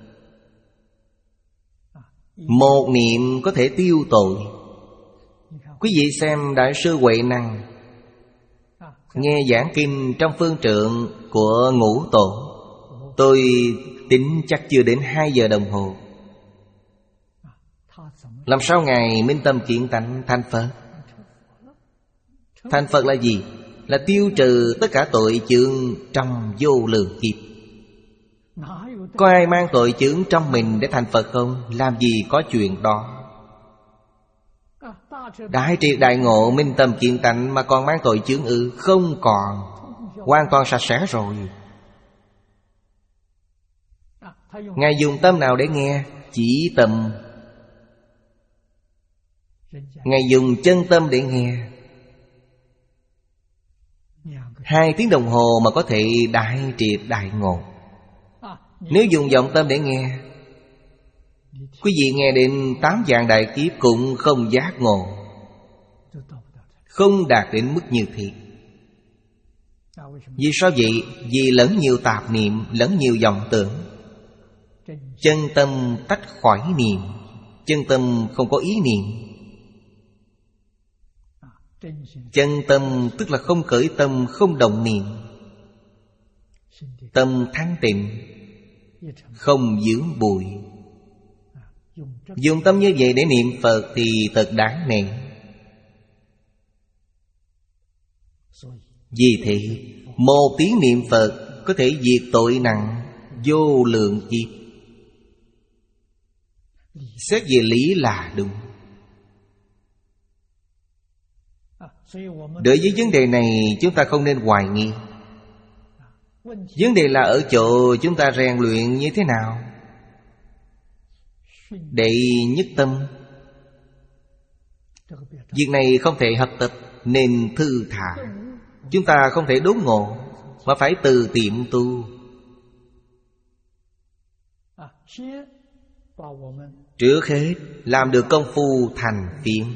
Một niệm có thể tiêu tội. Quý vị xem Đại sư Huệ Năng nghe giảng kinh trong phương trượng của Ngũ Tổ. Tôi tính chắc chưa đến hai giờ đồng hồ. Làm sao Ngài minh tâm kiện tánh thành Phật? Thành Phật là gì? Là tiêu trừ tất cả tội chướng trong vô lượng kiếp. Có ai mang tội chướng trong mình để thành Phật không? Làm gì có chuyện đó. Đại triệt đại ngộ minh tâm kiện tánh mà còn mang tội chướng ư? Không còn, hoàn toàn sạch sẽ rồi. Ngài dùng tâm nào để nghe? Chỉ tâm. Ngài dùng chân tâm để nghe. Hai tiếng đồng hồ mà có thể đại triệt đại ngộ. Nếu dùng vọng tâm để nghe, quý vị nghe đến tám vạn đại kiếp cũng không giác ngộ, không đạt đến mức như thế. Vì sao vậy? Vì lẫn nhiều tạp niệm, lẫn nhiều vọng tưởng. Chân tâm tách khỏi niệm. Chân tâm không có ý niệm. Chân tâm tức là không khởi tâm, không động niệm. Tâm thanh tịnh, không vướng bụi. Dùng tâm như vậy để niệm Phật thì thật đáng nể. Vì thế một tiếng niệm Phật có thể diệt tội nặng vô lượng kiếp. Xét về lý là đúng. Đối với vấn đề này chúng ta không nên hoài nghi. Vấn đề là ở chỗ chúng ta rèn luyện như thế nào để nhất tâm. Việc này không thể học tập nên thư thả. Chúng ta không thể đốn ngộ, mà phải từ tiệm tu. Trước hết làm được công phu thành phiến.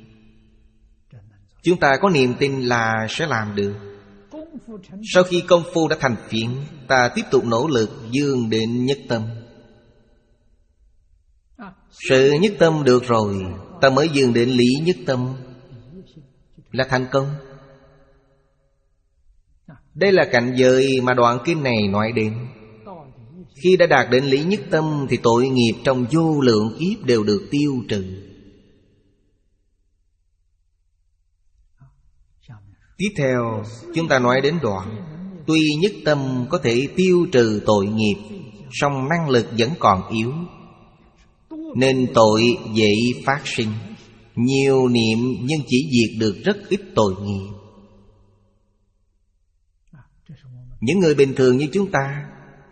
Chúng ta có niềm tin là sẽ làm được. Sau khi công phu đã thành phiến, ta tiếp tục nỗ lực vươn đến nhất tâm. Sự nhất tâm được rồi, ta mới vươn đến lý nhất tâm, là thành công. Đây là cảnh giới mà đoạn kinh này nói đến. Khi đã đạt đến lý nhất tâm thì tội nghiệp trong vô lượng kiếp đều được tiêu trừ. Tiếp theo chúng ta nói đến đoạn tuy nhất tâm có thể tiêu trừ tội nghiệp, song năng lực vẫn còn yếu, nên tội dễ phát sinh. Nhiều niệm nhưng chỉ diệt được rất ít tội nghiệp. Những người bình thường như chúng ta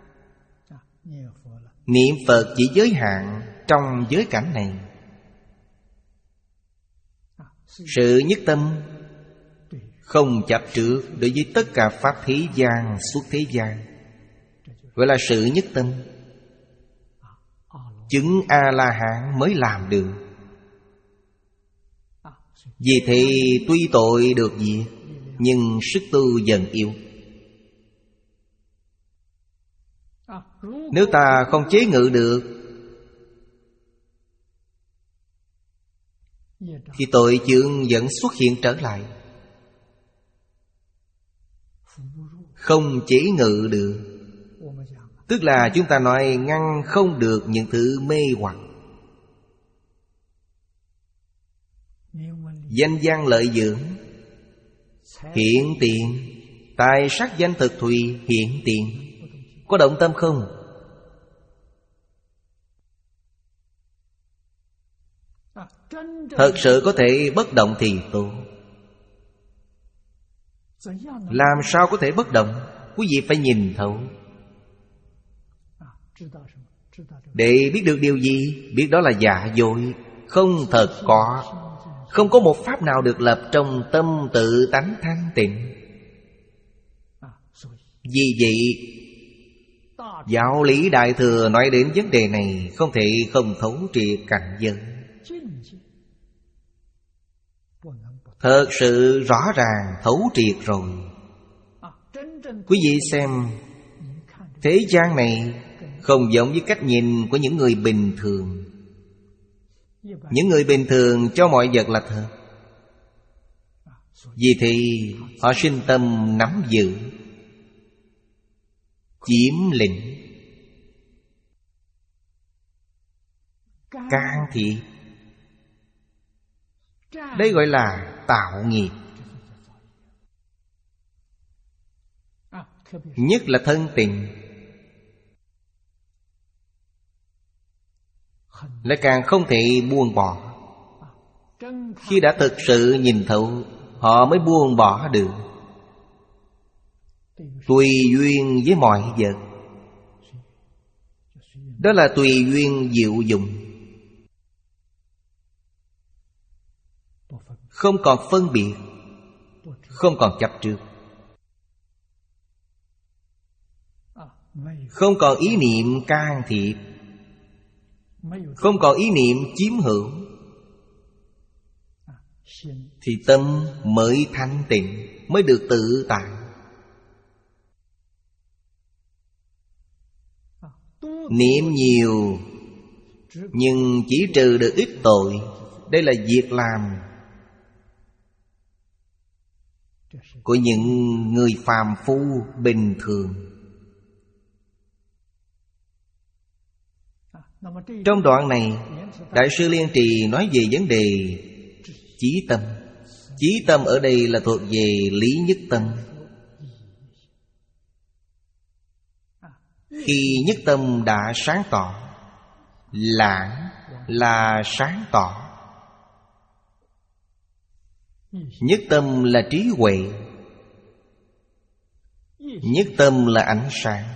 niệm Phật chỉ giới hạn trong giới cảnh này. Sự nhất tâm không chấp trước đối với tất cả pháp thế gian, xuất thế gian. gọi là sự nhất tâm. Chứng A-la-hán mới làm được. Vì thế tuy tội được diệt, nhưng sức tu dần yếu. Nếu ta không chế ngự được thì tội chướng vẫn xuất hiện trở lại. Không chế ngự được, tức là chúng ta nói ngăn không được những thứ mê hoặc. Danh văn lợi dưỡng, hiện tiền, tài sắc danh thực thùy, hiện tiền. Có động tâm không? Thật sự có thể bất động thì tốt. Làm sao có thể bất động? Quý vị phải nhìn thấu. Để biết được điều gì? Biết đó là giả dối, không thật có. Không có một pháp nào được lập trong tâm tự tánh thanh tịnh. Vì vậy Giáo lý Đại Thừa nói đến vấn đề này không thể không thấu triệt cảnh giới. Thật sự rõ ràng thấu triệt rồi. Quý vị xem, thế gian này không giống với cách nhìn của những người bình thường. Những người bình thường cho mọi vật là thật. Vì thế họ sinh tâm nắm giữ, chiếm lĩnh, can thiệp. Đây gọi là tạo nghiệp. Nhất là thân tình, lại càng không thể buông bỏ. Khi đã thực sự nhìn thấu, họ mới buông bỏ được. Tùy duyên với mọi vật, đó là tùy duyên diệu dụng. Không còn phân biệt, không còn chấp trước, không còn ý niệm can thiệp, không còn ý niệm chiếm hữu, thì tâm mới thanh tịnh, mới được tự tại. Niệm nhiều nhưng chỉ trừ được ít tội. Đây là việc làm của những người phàm phu bình thường. Trong đoạn này, Đại sư Liên Trì nói về vấn đề chí tâm. Chí tâm ở đây là thuộc về lý nhất tâm. Khi nhất tâm đã sáng tỏ, lãng là sáng tỏ. Nhất tâm là trí huệ, nhất tâm là ánh sáng.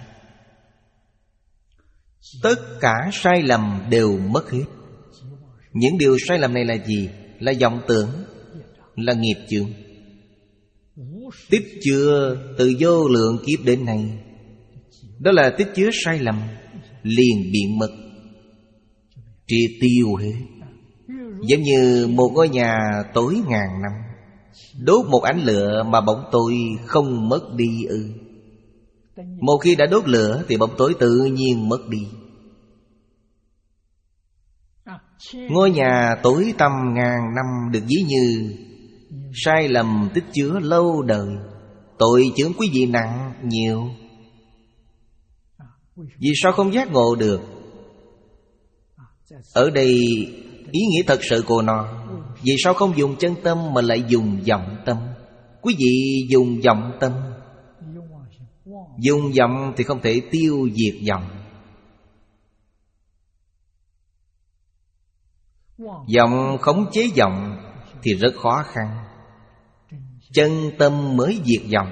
Tất cả sai lầm đều mất hết. Những điều sai lầm này là gì? Là vọng tưởng, là nghiệp chướng, tích chứa từ vô lượng kiếp đến nay. Đó là tích chứa sai lầm, liền biến mất, triệt tiêu hết. Giống như một ngôi nhà tối ngàn năm, đốt một ánh lửa mà bóng tối không mất đi ư? Một khi đã đốt lửa thì bóng tối tự nhiên mất đi. Ngôi nhà tối tăm ngàn năm được ví như sai lầm tích chứa lâu đời. Tội chướng quý vị nặng nhiều. Vì sao không giác ngộ được? Ở đây ý nghĩa thật sự của nó. Vì sao không dùng chân tâm mà lại dùng vọng tâm? Quý vị dùng vọng tâm. Dùng vọng thì không thể tiêu diệt vọng. Vọng khống chế vọng thì rất khó khăn. Chân tâm mới diệt vọng.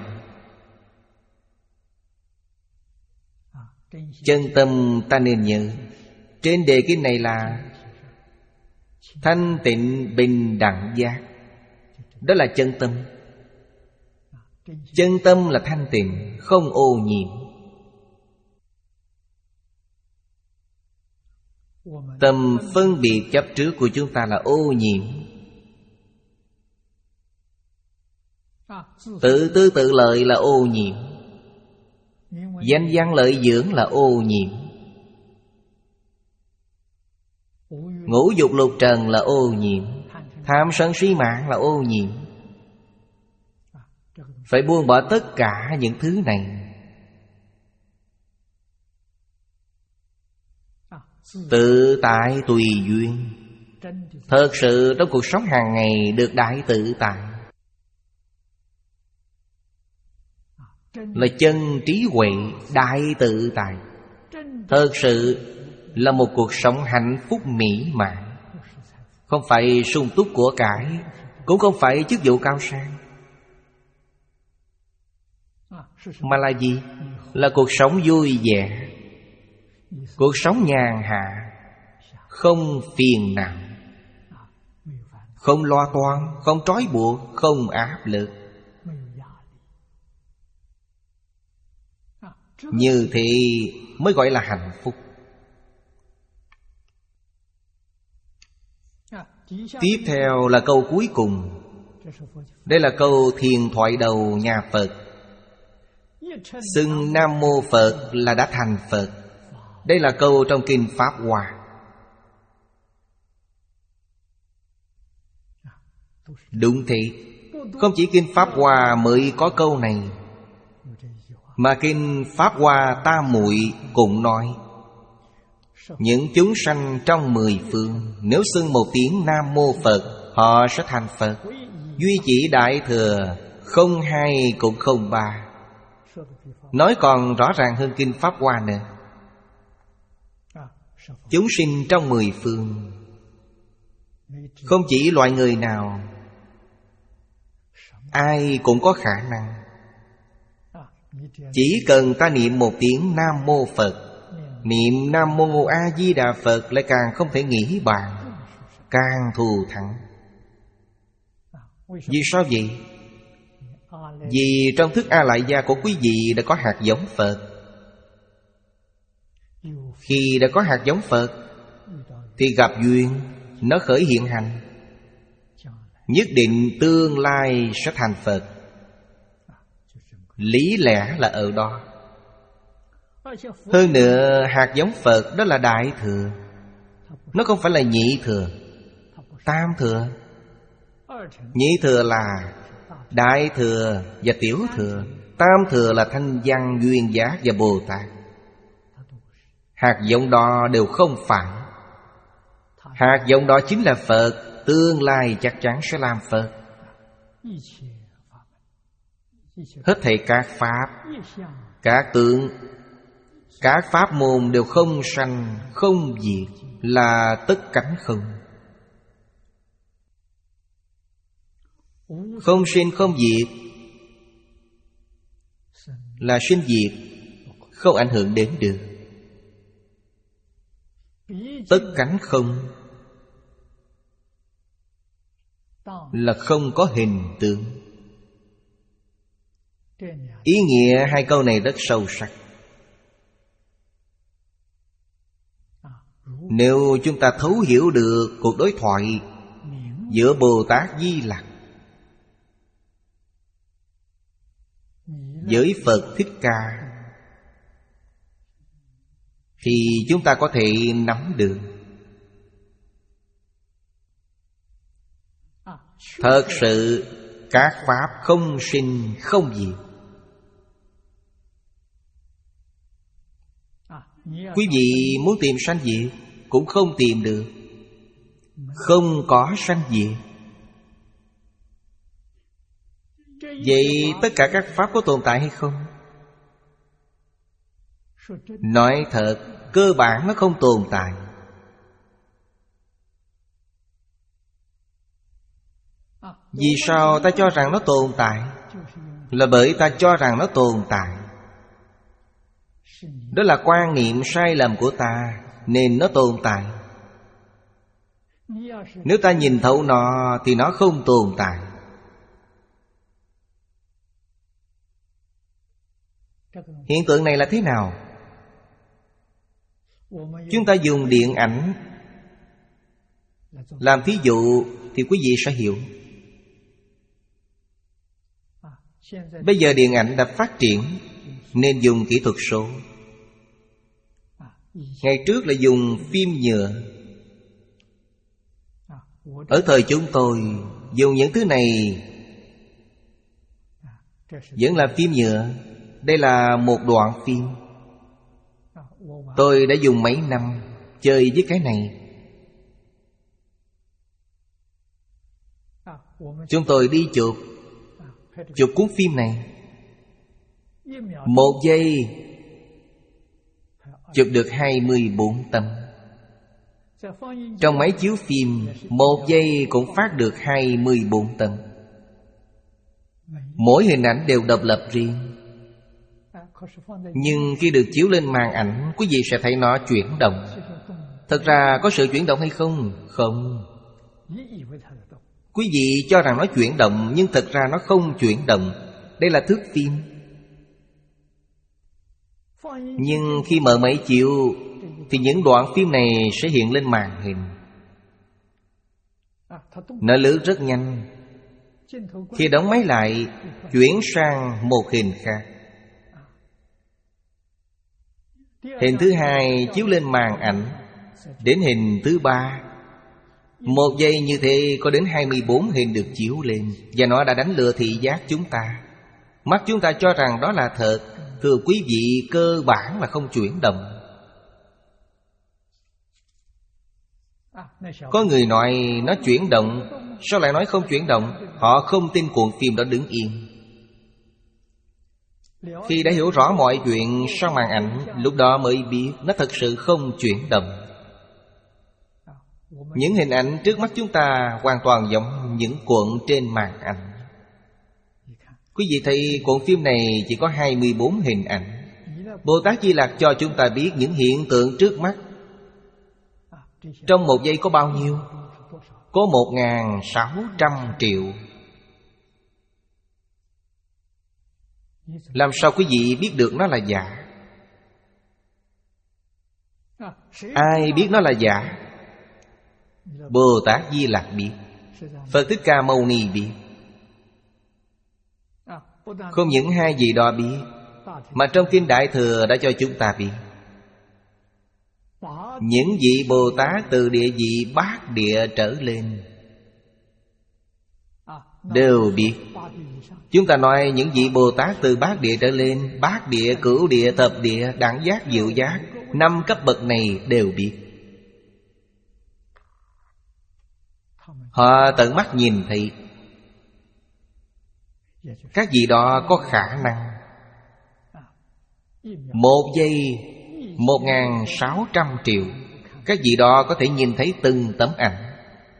Chân tâm ta nên nhớ, trên đề kinh này là thanh tịnh bình đẳng giác. Đó là chân tâm. Chân tâm là thanh tịnh, không ô nhiễm. Tâm phân biệt chấp trước của chúng ta là ô nhiễm. Tự tư tự lợi là ô nhiễm. Danh văn lợi dưỡng là ô nhiễm. Ngũ dục lục trần là ô nhiễm. Tham sân si mạng là ô nhiễm. Phải buông bỏ tất cả những thứ này. Tự tại tùy duyên. Thật sự trong cuộc sống hàng ngày được đại tự tại, là chân trí huệ đại tự tại. Thật sự là một cuộc sống hạnh phúc mỹ mãn. Không phải sung túc của cải, cũng không phải chức vụ cao sang, mà là gì? Là cuộc sống vui vẻ, cuộc sống nhàn hạ, không phiền não, không lo toan, không trói buộc, không áp lực. Như thế mới gọi là hạnh phúc. Tiếp theo là câu cuối cùng. Đây là câu thiền thoại đầu nhà Phật. Xưng Nam Mô Phật là đã thành Phật. Đây là câu trong Kinh Pháp Hoa. Đúng thế, không chỉ Kinh Pháp Hoa mới có câu này, mà Kinh Pháp Hoa Tam Muội cũng nói: những chúng sanh trong mười phương, nếu xưng một tiếng Nam Mô Phật, họ sẽ thành Phật. Duy chỉ Đại Thừa, không hai cũng không ba. Nói còn rõ ràng hơn Kinh Pháp Hoa nữa. Chúng sinh trong mười phương, không chỉ loại người nào, ai cũng có khả năng. Chỉ cần ta niệm một tiếng Nam Mô Phật, niệm Nam Mô A Di Đà Phật lại càng không thể nghĩ bàn, càng thù thắng. Vì sao vậy? Vì trong thức A Lại Gia của quý vị đã có hạt giống Phật. Khi đã có hạt giống Phật thì gặp duyên, nó khởi hiện hành, nhất định tương lai sẽ thành Phật. Lý lẽ là ở đó. Hơn nữa hạt giống Phật đó là Đại Thừa. Nó không phải là Nhị Thừa, Tam Thừa. Nhị Thừa là Đại Thừa và Tiểu Thừa. Tam Thừa là Thanh Văn, Duyên Giác và Bồ Tát. Hạt giống đó đều không phải. Hạt giống đó chính là Phật. Tương lai chắc chắn sẽ làm Phật. Hết thảy các pháp, các tượng, các pháp môn đều không sanh, không diệt, là tất cánh không. Không sinh không diệt là sinh diệt không ảnh hưởng đến được. Tất cánh không là không có hình tượng. Ý nghĩa hai câu này rất sâu sắc. Nếu chúng ta thấu hiểu được cuộc đối thoại giữa Bồ Tát Di Lặc với Phật Thích Ca, thì chúng ta có thể nắm được. Thật sự các pháp không sinh không diệt. Quý vị muốn tìm sanh diệt cũng không tìm được. Không có sanh diệt. Vậy tất cả các pháp có tồn tại hay không? Nói thật, cơ bản nó không tồn tại. Vì sao ta cho rằng nó tồn tại? Là bởi ta cho rằng nó tồn tại. Đó là quan niệm sai lầm của ta, nên nó tồn tại. Nếu ta nhìn thấu nó thì nó không tồn tại. Hiện tượng này là thế nào? Chúng ta dùng điện ảnh làm thí dụ thì quý vị sẽ hiểu. Bây giờ điện ảnh đã phát triển nên dùng kỹ thuật số. Ngày trước là dùng phim nhựa. Ở thời chúng tôi dùng những thứ này vẫn là phim nhựa. Đây là một đoạn phim. Tôi đã dùng mấy năm chơi với cái này. Chúng tôi đi chụp Chụp cuốn phim này. Một giây chụp được hai mươi bốn tấm. Trong máy chiếu phim, một giây cũng phát được hai mươi bốn tấm. Mỗi hình ảnh đều độc lập riêng. Nhưng khi được chiếu lên màn ảnh, quý vị sẽ thấy nó chuyển động. Thật ra có sự chuyển động hay không? Không. Quý vị cho rằng nó chuyển động, nhưng thật ra nó không chuyển động. Đây là thước phim. Nhưng khi mở máy chiếu thì những đoạn phim này sẽ hiện lên màn hình. Nó lướt rất nhanh. Khi đóng máy lại, chuyển sang một hình khác. Hình thứ hai chiếu lên màn ảnh. Đến hình thứ ba, một giây như thế có đến hai mươi bốn hình được chiếu lên. Và nó đã đánh lừa thị giác chúng ta. Mắt chúng ta cho rằng đó là thật. Thưa quý vị, cơ bản là không chuyển động. Có người nói nó chuyển động. Sao lại nói không chuyển động? Họ không tin cuộn phim đó đứng yên. Khi đã hiểu rõ mọi chuyện sau màn ảnh, lúc đó mới biết nó thật sự không chuyển động. Những hình ảnh trước mắt chúng ta hoàn toàn giống những cuộn trên màn ảnh. Quý vị thấy cuộn phim này chỉ có hai mươi bốn hình ảnh. Bồ Tát Di Lặc cho chúng ta biết những hiện tượng trước mắt. Trong một giây có bao nhiêu? Có một nghìn sáu trăm triệu. Làm sao quý vị biết được nó là giả? Ai biết nó là giả? Bồ Tát Di Lặc biết. Phật Thích Ca Mâu Ni biết. Không những hai vị đó biết, mà trong Kinh Đại Thừa đã cho chúng ta biết. Những vị Bồ Tát từ địa vị bát địa trở lên đều biết. Chúng ta nói những vị Bồ Tát từ bát địa trở lên, bát địa, cửu địa, thập địa, đẳng giác, diệu giác, năm cấp bậc này đều biết. Họ tận mắt nhìn thấy. Các vị đó có khả năng một giây một nghìn sáu trăm triệu. Các vị đó có thể nhìn thấy từng tấm ảnh.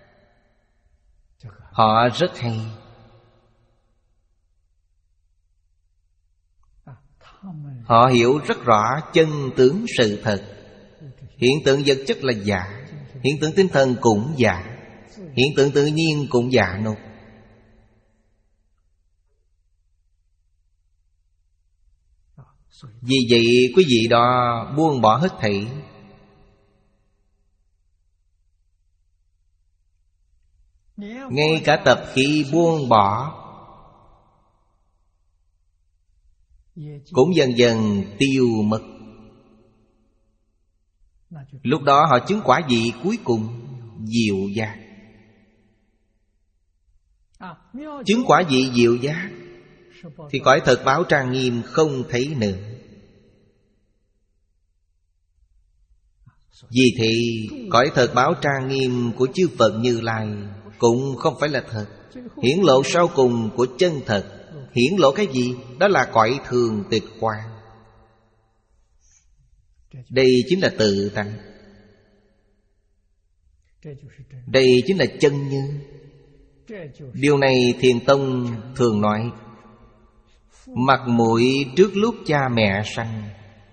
Họ rất hay. Họ hiểu rất rõ chân tướng sự thật. Hiện tượng vật chất là giả, hiện tượng tinh thần cũng giả, hiện tượng tự nhiên cũng giả nốt. Vì vậy quý vị đó buông bỏ hết thảy. Ngay cả tập khí buông bỏ cũng dần dần tiêu mất. Lúc đó họ chứng quả vị cuối cùng, diệu giác. Chứng quả vị diệu giác thì cõi thật báo trang nghiêm không thấy nữa. Vì thế cõi thật báo trang nghiêm của chư Phật Như Lai cũng không phải là thật. Hiển lộ sau cùng của chân thật. Hiển lộ cái gì? Đó là cõi thường tịch quang. Đây chính là tự tánh. Đây chính là chân như. Điều này Thiền Tông thường nói: mặt mũi trước lúc cha mẹ sanh.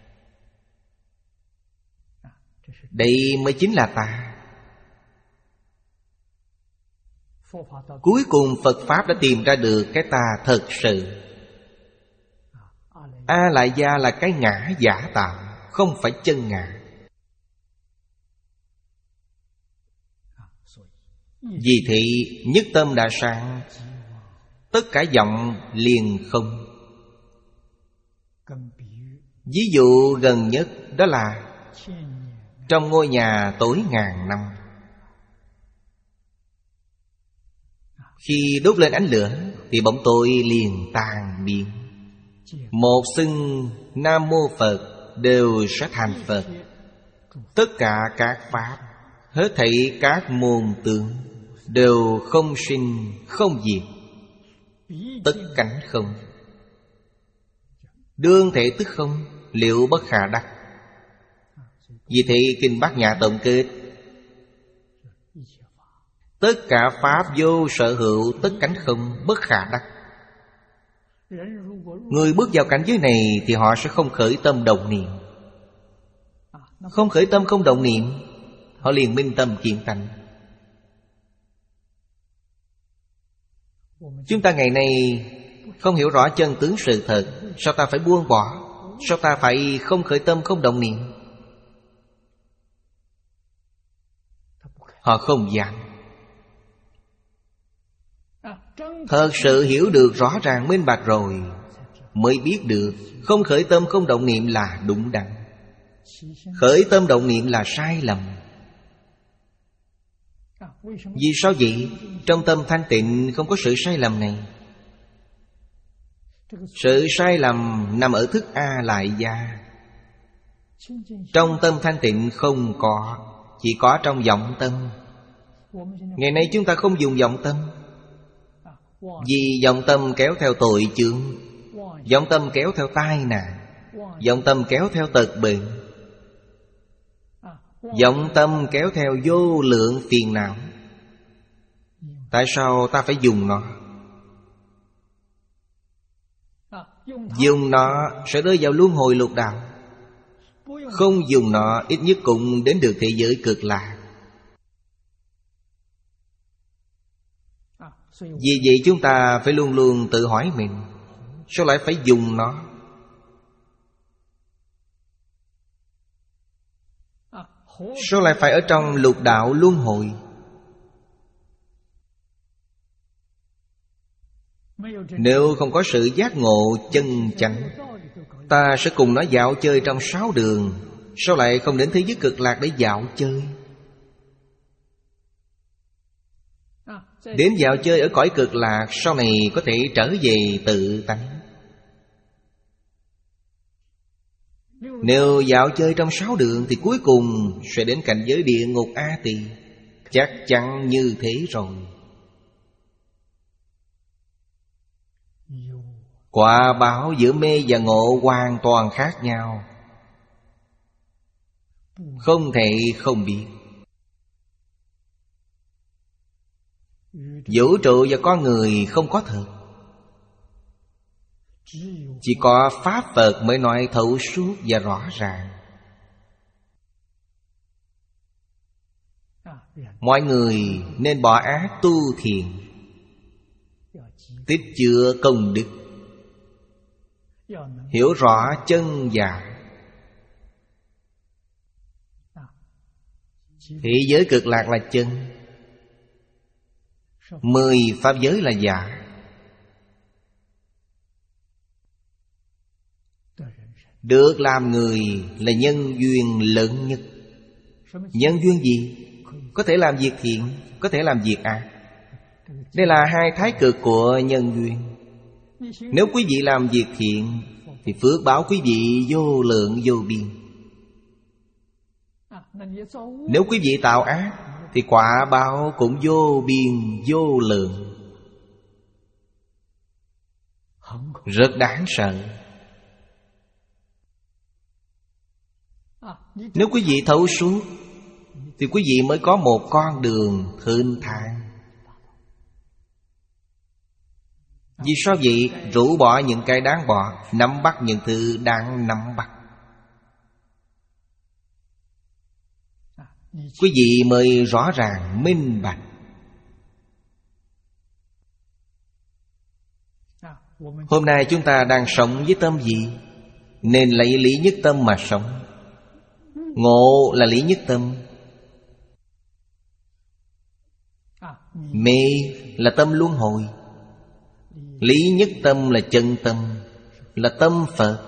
Đây mới chính là ta. Cuối cùng Phật Pháp đã tìm ra được cái ta thật sự. A Lại Gia là cái ngã giả tạo, không phải chân ngã. Vì thị nhất tâm đã sáng, tất cả vọng liền không. Ví dụ gần nhất đó là trong ngôi nhà tối ngàn năm, khi đốt lên ánh lửa thì bóng tối liền tan biến. Một xưng Nam Mô Phật đều sẽ thành Phật. Tất cả các pháp, hết thảy các môn tướng đều không sinh không diệt, tất cánh không. Đương thể tức không, liệu bất khả đắc. Vì thế Kinh Bát Nhã tổng kết: tất cả pháp vô sở hữu, tất cánh không, bất khả đắc. Người bước vào cảnh giới này thì họ sẽ không khởi tâm động niệm. Không khởi tâm không động niệm, họ liền minh tâm kiến tánh. Chúng ta ngày nay không hiểu rõ chân tướng sự thật, sao ta phải buông bỏ? Sao ta phải không khởi tâm không động niệm? Họ không dám. Thật sự hiểu được rõ ràng minh bạch rồi mới biết được không khởi tâm không động niệm là đúng đắn, khởi tâm động niệm là sai lầm. Vì sao vậy? Trong tâm thanh tịnh không có sự sai lầm này. Sự sai lầm nằm ở thức A lại gia. Trong tâm thanh tịnh không có, chỉ có trong vọng tâm. Ngày nay chúng ta không dùng vọng tâm, vì vọng tâm kéo theo tội chướng, vọng tâm kéo theo tai nạn, vọng tâm kéo theo tật bệnh, vọng tâm kéo theo vô lượng phiền não. Tại sao ta phải dùng nó? Dùng nó sẽ rơi vào luân hồi lục đạo. Không dùng nó ít nhất cũng đến được thế giới cực lạc. Vì vậy chúng ta phải luôn luôn tự hỏi mình, sao lại phải dùng nó? Sao lại phải ở trong lục đạo luân hồi? Nếu không có sự giác ngộ chân chánh, ta sẽ cùng nó dạo chơi trong sáu đường. Sao lại không đến thế giới cực lạc để dạo chơi? Đến dạo chơi ở cõi cực lạc, sau này có thể trở về tự tánh. Nếu dạo chơi trong sáu đường thì cuối cùng sẽ đến cảnh giới địa ngục A Tỳ. Chắc chắn như thế rồi. Quả báo giữa mê và ngộ hoàn toàn khác nhau, không thể không biết. Vũ trụ và con người không có thật, chỉ có Pháp Phật mới nói thấu suốt và rõ ràng. Mọi người nên bỏ ác tu thiện, tích chứa công đức, hiểu rõ chân giả. Thế giới cực lạc là chân, mười pháp giới là giả. Được làm người là nhân duyên lớn nhất. Nhân duyên gì? Có thể làm việc thiện, có thể làm việc ác. Đây là hai thái cực của nhân duyên. Nếu quý vị làm việc thiện thì phước báo quý vị vô lượng vô biên. Nếu quý vị tạo ác thì quả báo cũng vô biên vô lượng. Rất đáng sợ. Nếu quý vị thấu suốt thì quý vị mới có một con đường thênh thang. Vì sao vậy? Rũ bỏ những cái đáng bỏ, nắm bắt những thứ đáng nắm bắt. Quý vị mới rõ ràng minh bạch. Hôm nay chúng ta đang sống với tâm gì? Nên lấy lý nhất tâm mà sống. Ngộ là lý nhất tâm. Mê là tâm luân hồi. Lý nhất tâm là chân tâm, là tâm Phật.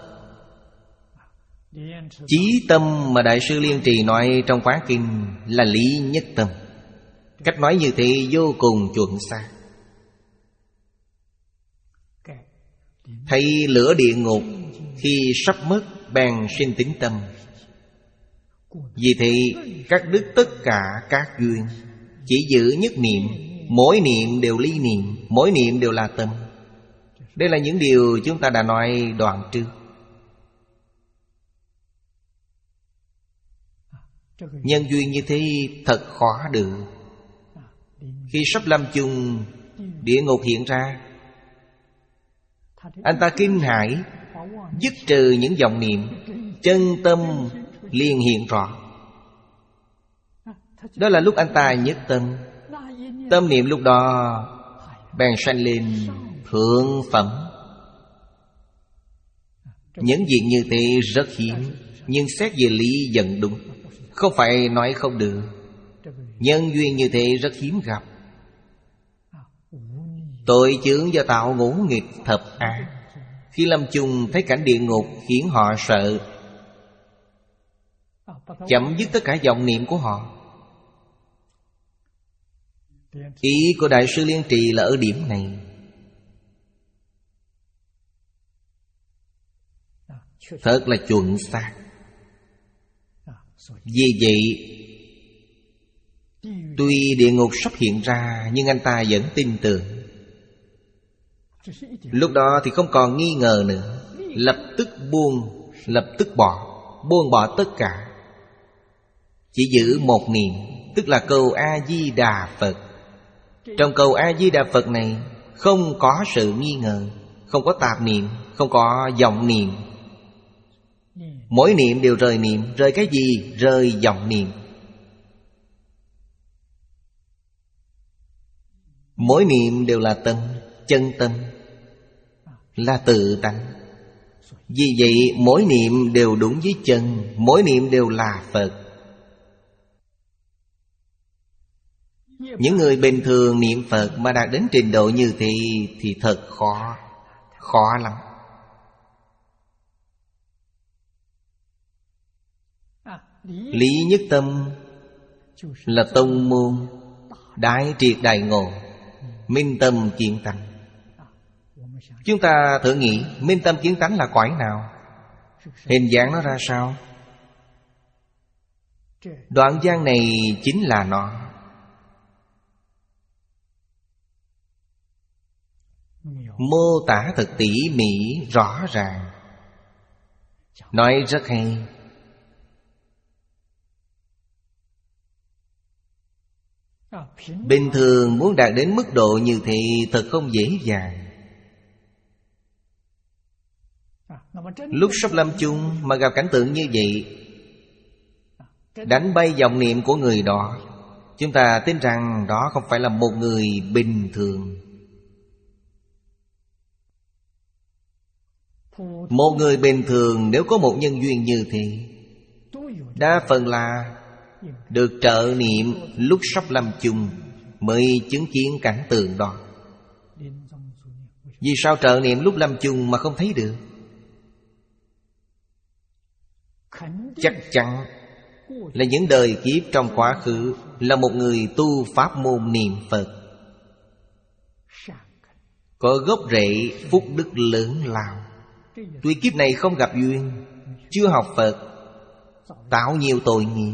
Chí tâm mà Đại sư Liên Trì nói trong Quán Kinh là lý nhất tâm. Cách nói như thế vô cùng chuẩn xác. Thấy lửa địa ngục khi sắp mất bèn sinh tín tâm. Vì thế các đức tất cả các duyên chỉ giữ nhất niệm. Mỗi niệm đều ly niệm, mỗi niệm đều là tâm. Đây là những điều chúng ta đã nói đoạn trước. Nhân duyên như thế thật khó được. Khi sắp lâm chung, địa ngục hiện ra, anh ta kinh hãi, dứt trừ những vọng niệm, chân tâm liền hiện rõ. Đó là lúc anh ta nhất tâm. Tâm niệm lúc đó bèn sanh lên thượng phẩm. Những việc như thế rất hiếm, nhưng xét về lý vẫn đúng, không phải nói không được. Nhân duyên như thế rất hiếm gặp. Tội chướng do tạo ngũ nghịch thập ác, khi lâm chung thấy cảnh địa ngục khiến họ sợ, chấm dứt tất cả vọng niệm của họ. Ý của Đại sư Liên Trì là ở điểm này. Thật là chuẩn xác. Vì vậy, tuy địa ngục sắp hiện ra, nhưng anh ta vẫn tin tưởng. Lúc đó thì không còn nghi ngờ nữa, lập tức buông, lập tức bỏ, buông bỏ tất cả, chỉ giữ một niệm, tức là câu A-di-đà Phật. Trong câu A-di-đà Phật này không có sự nghi ngờ, không có tạp niệm, không có vọng niệm. Mỗi niệm đều rời niệm. Rời cái gì? Rời vọng niệm. Mỗi niệm đều là tâm, chân tâm, là tự tánh. Vì vậy mỗi niệm đều đúng với chân, mỗi niệm đều là Phật. Những người bình thường niệm Phật mà đạt đến trình độ như thế thì thật khó, khó lắm. Lý nhất tâm là tông môn đại triệt đại ngộ, minh tâm kiến tánh. Chúng ta thử nghĩ minh tâm kiến tánh là cõi nào? Hình dạng nó ra sao? Đoạn văn này chính là nó. Mô tả thật tỉ mỉ rõ ràng, nói rất hay. Bình thường muốn đạt đến mức độ như thế thật không dễ dàng. Lúc sắp lâm chung mà gặp cảnh tượng như vậy, đánh bay vọng niệm của người đó, chúng ta tin rằng đó không phải là một người bình thường. Một người bình thường nếu có một nhân duyên như thế, đa phần là được trợ niệm lúc sắp lâm chung mới chứng kiến cảnh tượng đó. Vì sao trợ niệm lúc lâm chung mà không thấy được? Chắc chắn là những đời kiếp trong quá khứ là một người tu pháp môn niệm Phật, có gốc rễ phúc đức lớn lao. Tuy kiếp này không gặp duyên, chưa học Phật, tạo nhiều tội nghiệp,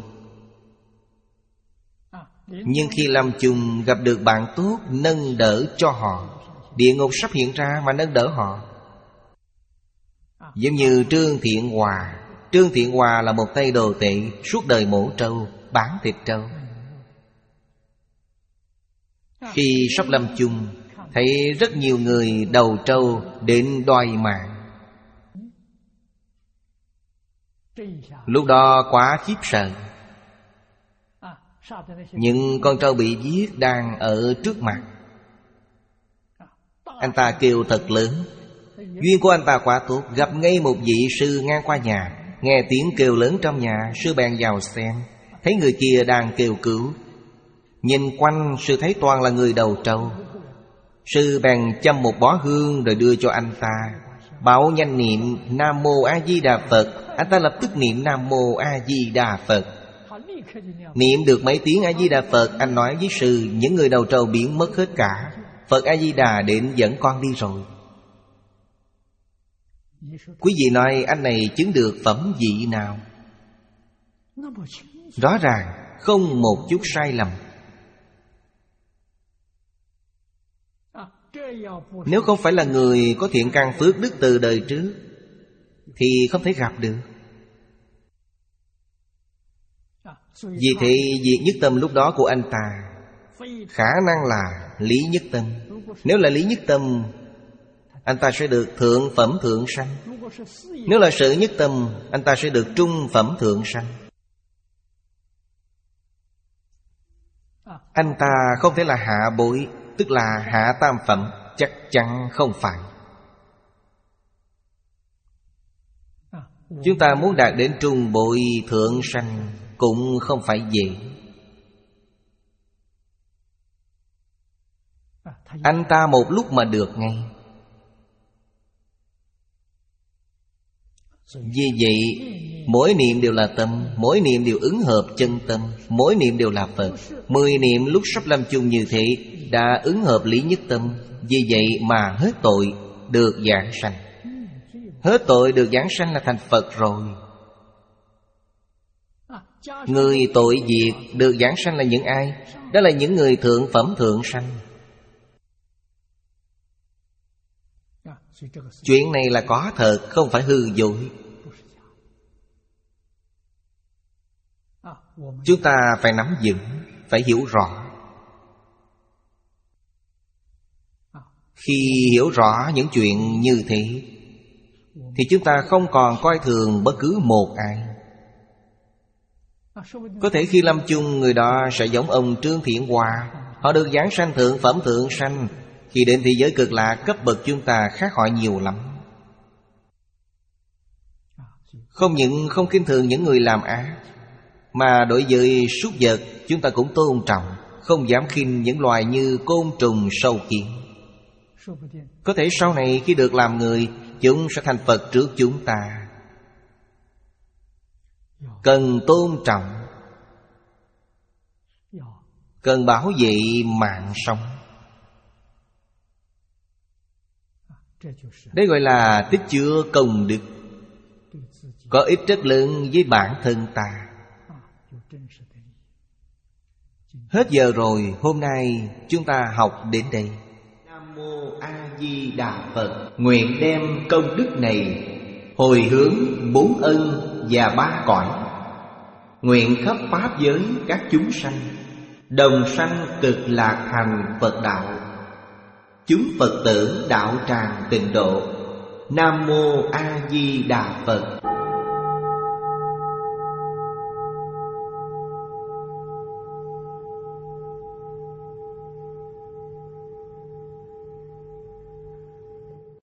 nhưng khi lâm chung gặp được bạn tốt nâng đỡ cho họ, địa ngục sắp hiện ra mà nâng đỡ họ. Giống như Trương Thiện Hòa. Trương Thiện Hòa là một tay đồ tệ, suốt đời mổ trâu, bán thịt trâu. Khi sắp lâm chung, thấy rất nhiều người đầu trâu đến đòi mạng. Lúc đó quá khiếp sợ. Những con trâu bị giết đang ở trước mặt. Anh ta kêu thật lớn. Duyên của anh ta quá tốt, gặp ngay một vị sư ngang qua nhà, nghe tiếng kêu lớn trong nhà, sư bèn vào xem, thấy người kia đang kêu cứu. Nhìn quanh sư thấy toàn là người đầu trâu. Sư bèn châm một bó hương rồi đưa cho anh ta, bảo nhanh niệm Nam Mô A Di Đà Phật. Anh ta lập tức niệm Nam Mô A Di Đà Phật. Niệm được mấy tiếng A Di Đà Phật, anh nói với sư, những người đầu trâu biến mất hết cả. Phật A Di Đà đến dẫn con đi rồi. Quý vị nói anh này chứng được phẩm vị nào? Rõ ràng không một chút sai lầm. Nếu không phải là người có thiện căn phước đức từ đời trước thì không thể gặp được. Vì thế việc nhất tâm lúc đó của anh ta khả năng là lý nhất tâm. Nếu là lý nhất tâm, anh ta sẽ được thượng phẩm thượng sanh. Nếu là sự nhất tâm, anh ta sẽ được trung phẩm thượng sanh. Anh ta không thể là hạ bội, tức là hạ tam phẩm. Chắc chắn không phải. Chúng ta muốn đạt đến trung bội thượng sanh cũng không phải dễ. Anh ta một lúc mà được ngay. Vì vậy mỗi niệm đều là tâm, mỗi niệm đều ứng hợp chân tâm, mỗi niệm đều là Phật. Mười niệm lúc sắp lâm chung như thế đã ứng hợp lý nhất tâm. Vì vậy mà hết tội được giảng sanh. Hết tội được giảng sanh là thành Phật rồi. Người tội diệt được giảng sanh là những ai? Đó là những người thượng phẩm thượng sanh. Chuyện này là có thật, không phải hư dối. Chúng ta phải nắm vững, phải hiểu rõ. Khi hiểu rõ những chuyện như thế thì chúng ta không còn coi thường bất cứ một ai. Có thể khi lâm chung người đó sẽ giống ông Trương Thiện Hòa. Họ được giảng sanh thượng phẩm thượng sanh. Khi đến thế giới cực lạc, cấp bậc chúng ta khác họ nhiều lắm. Không những không khinh thường những người làm ác, mà đối với súc vật chúng ta cũng tôn trọng, không dám khinh những loài như côn trùng sâu kiến. Có thể sau này khi được làm người, chúng sẽ thành Phật trước chúng ta. Cần tôn trọng, cần bảo vệ mạng sống. Đây gọi là tích chứa công đức, có ích rất lớn với bản thân ta. Hết giờ rồi, hôm nay chúng ta học đến đây. Nam Mô A Di Đà Phật. Nguyện đem công đức này hồi hướng bốn ân và ba cõi. Nguyện khắp pháp giới các chúng sanh đồng sanh cực lạc thành Phật đạo. Chúng Phật tử đạo tràng tịnh độ. Nam Mô A Di Đà Phật.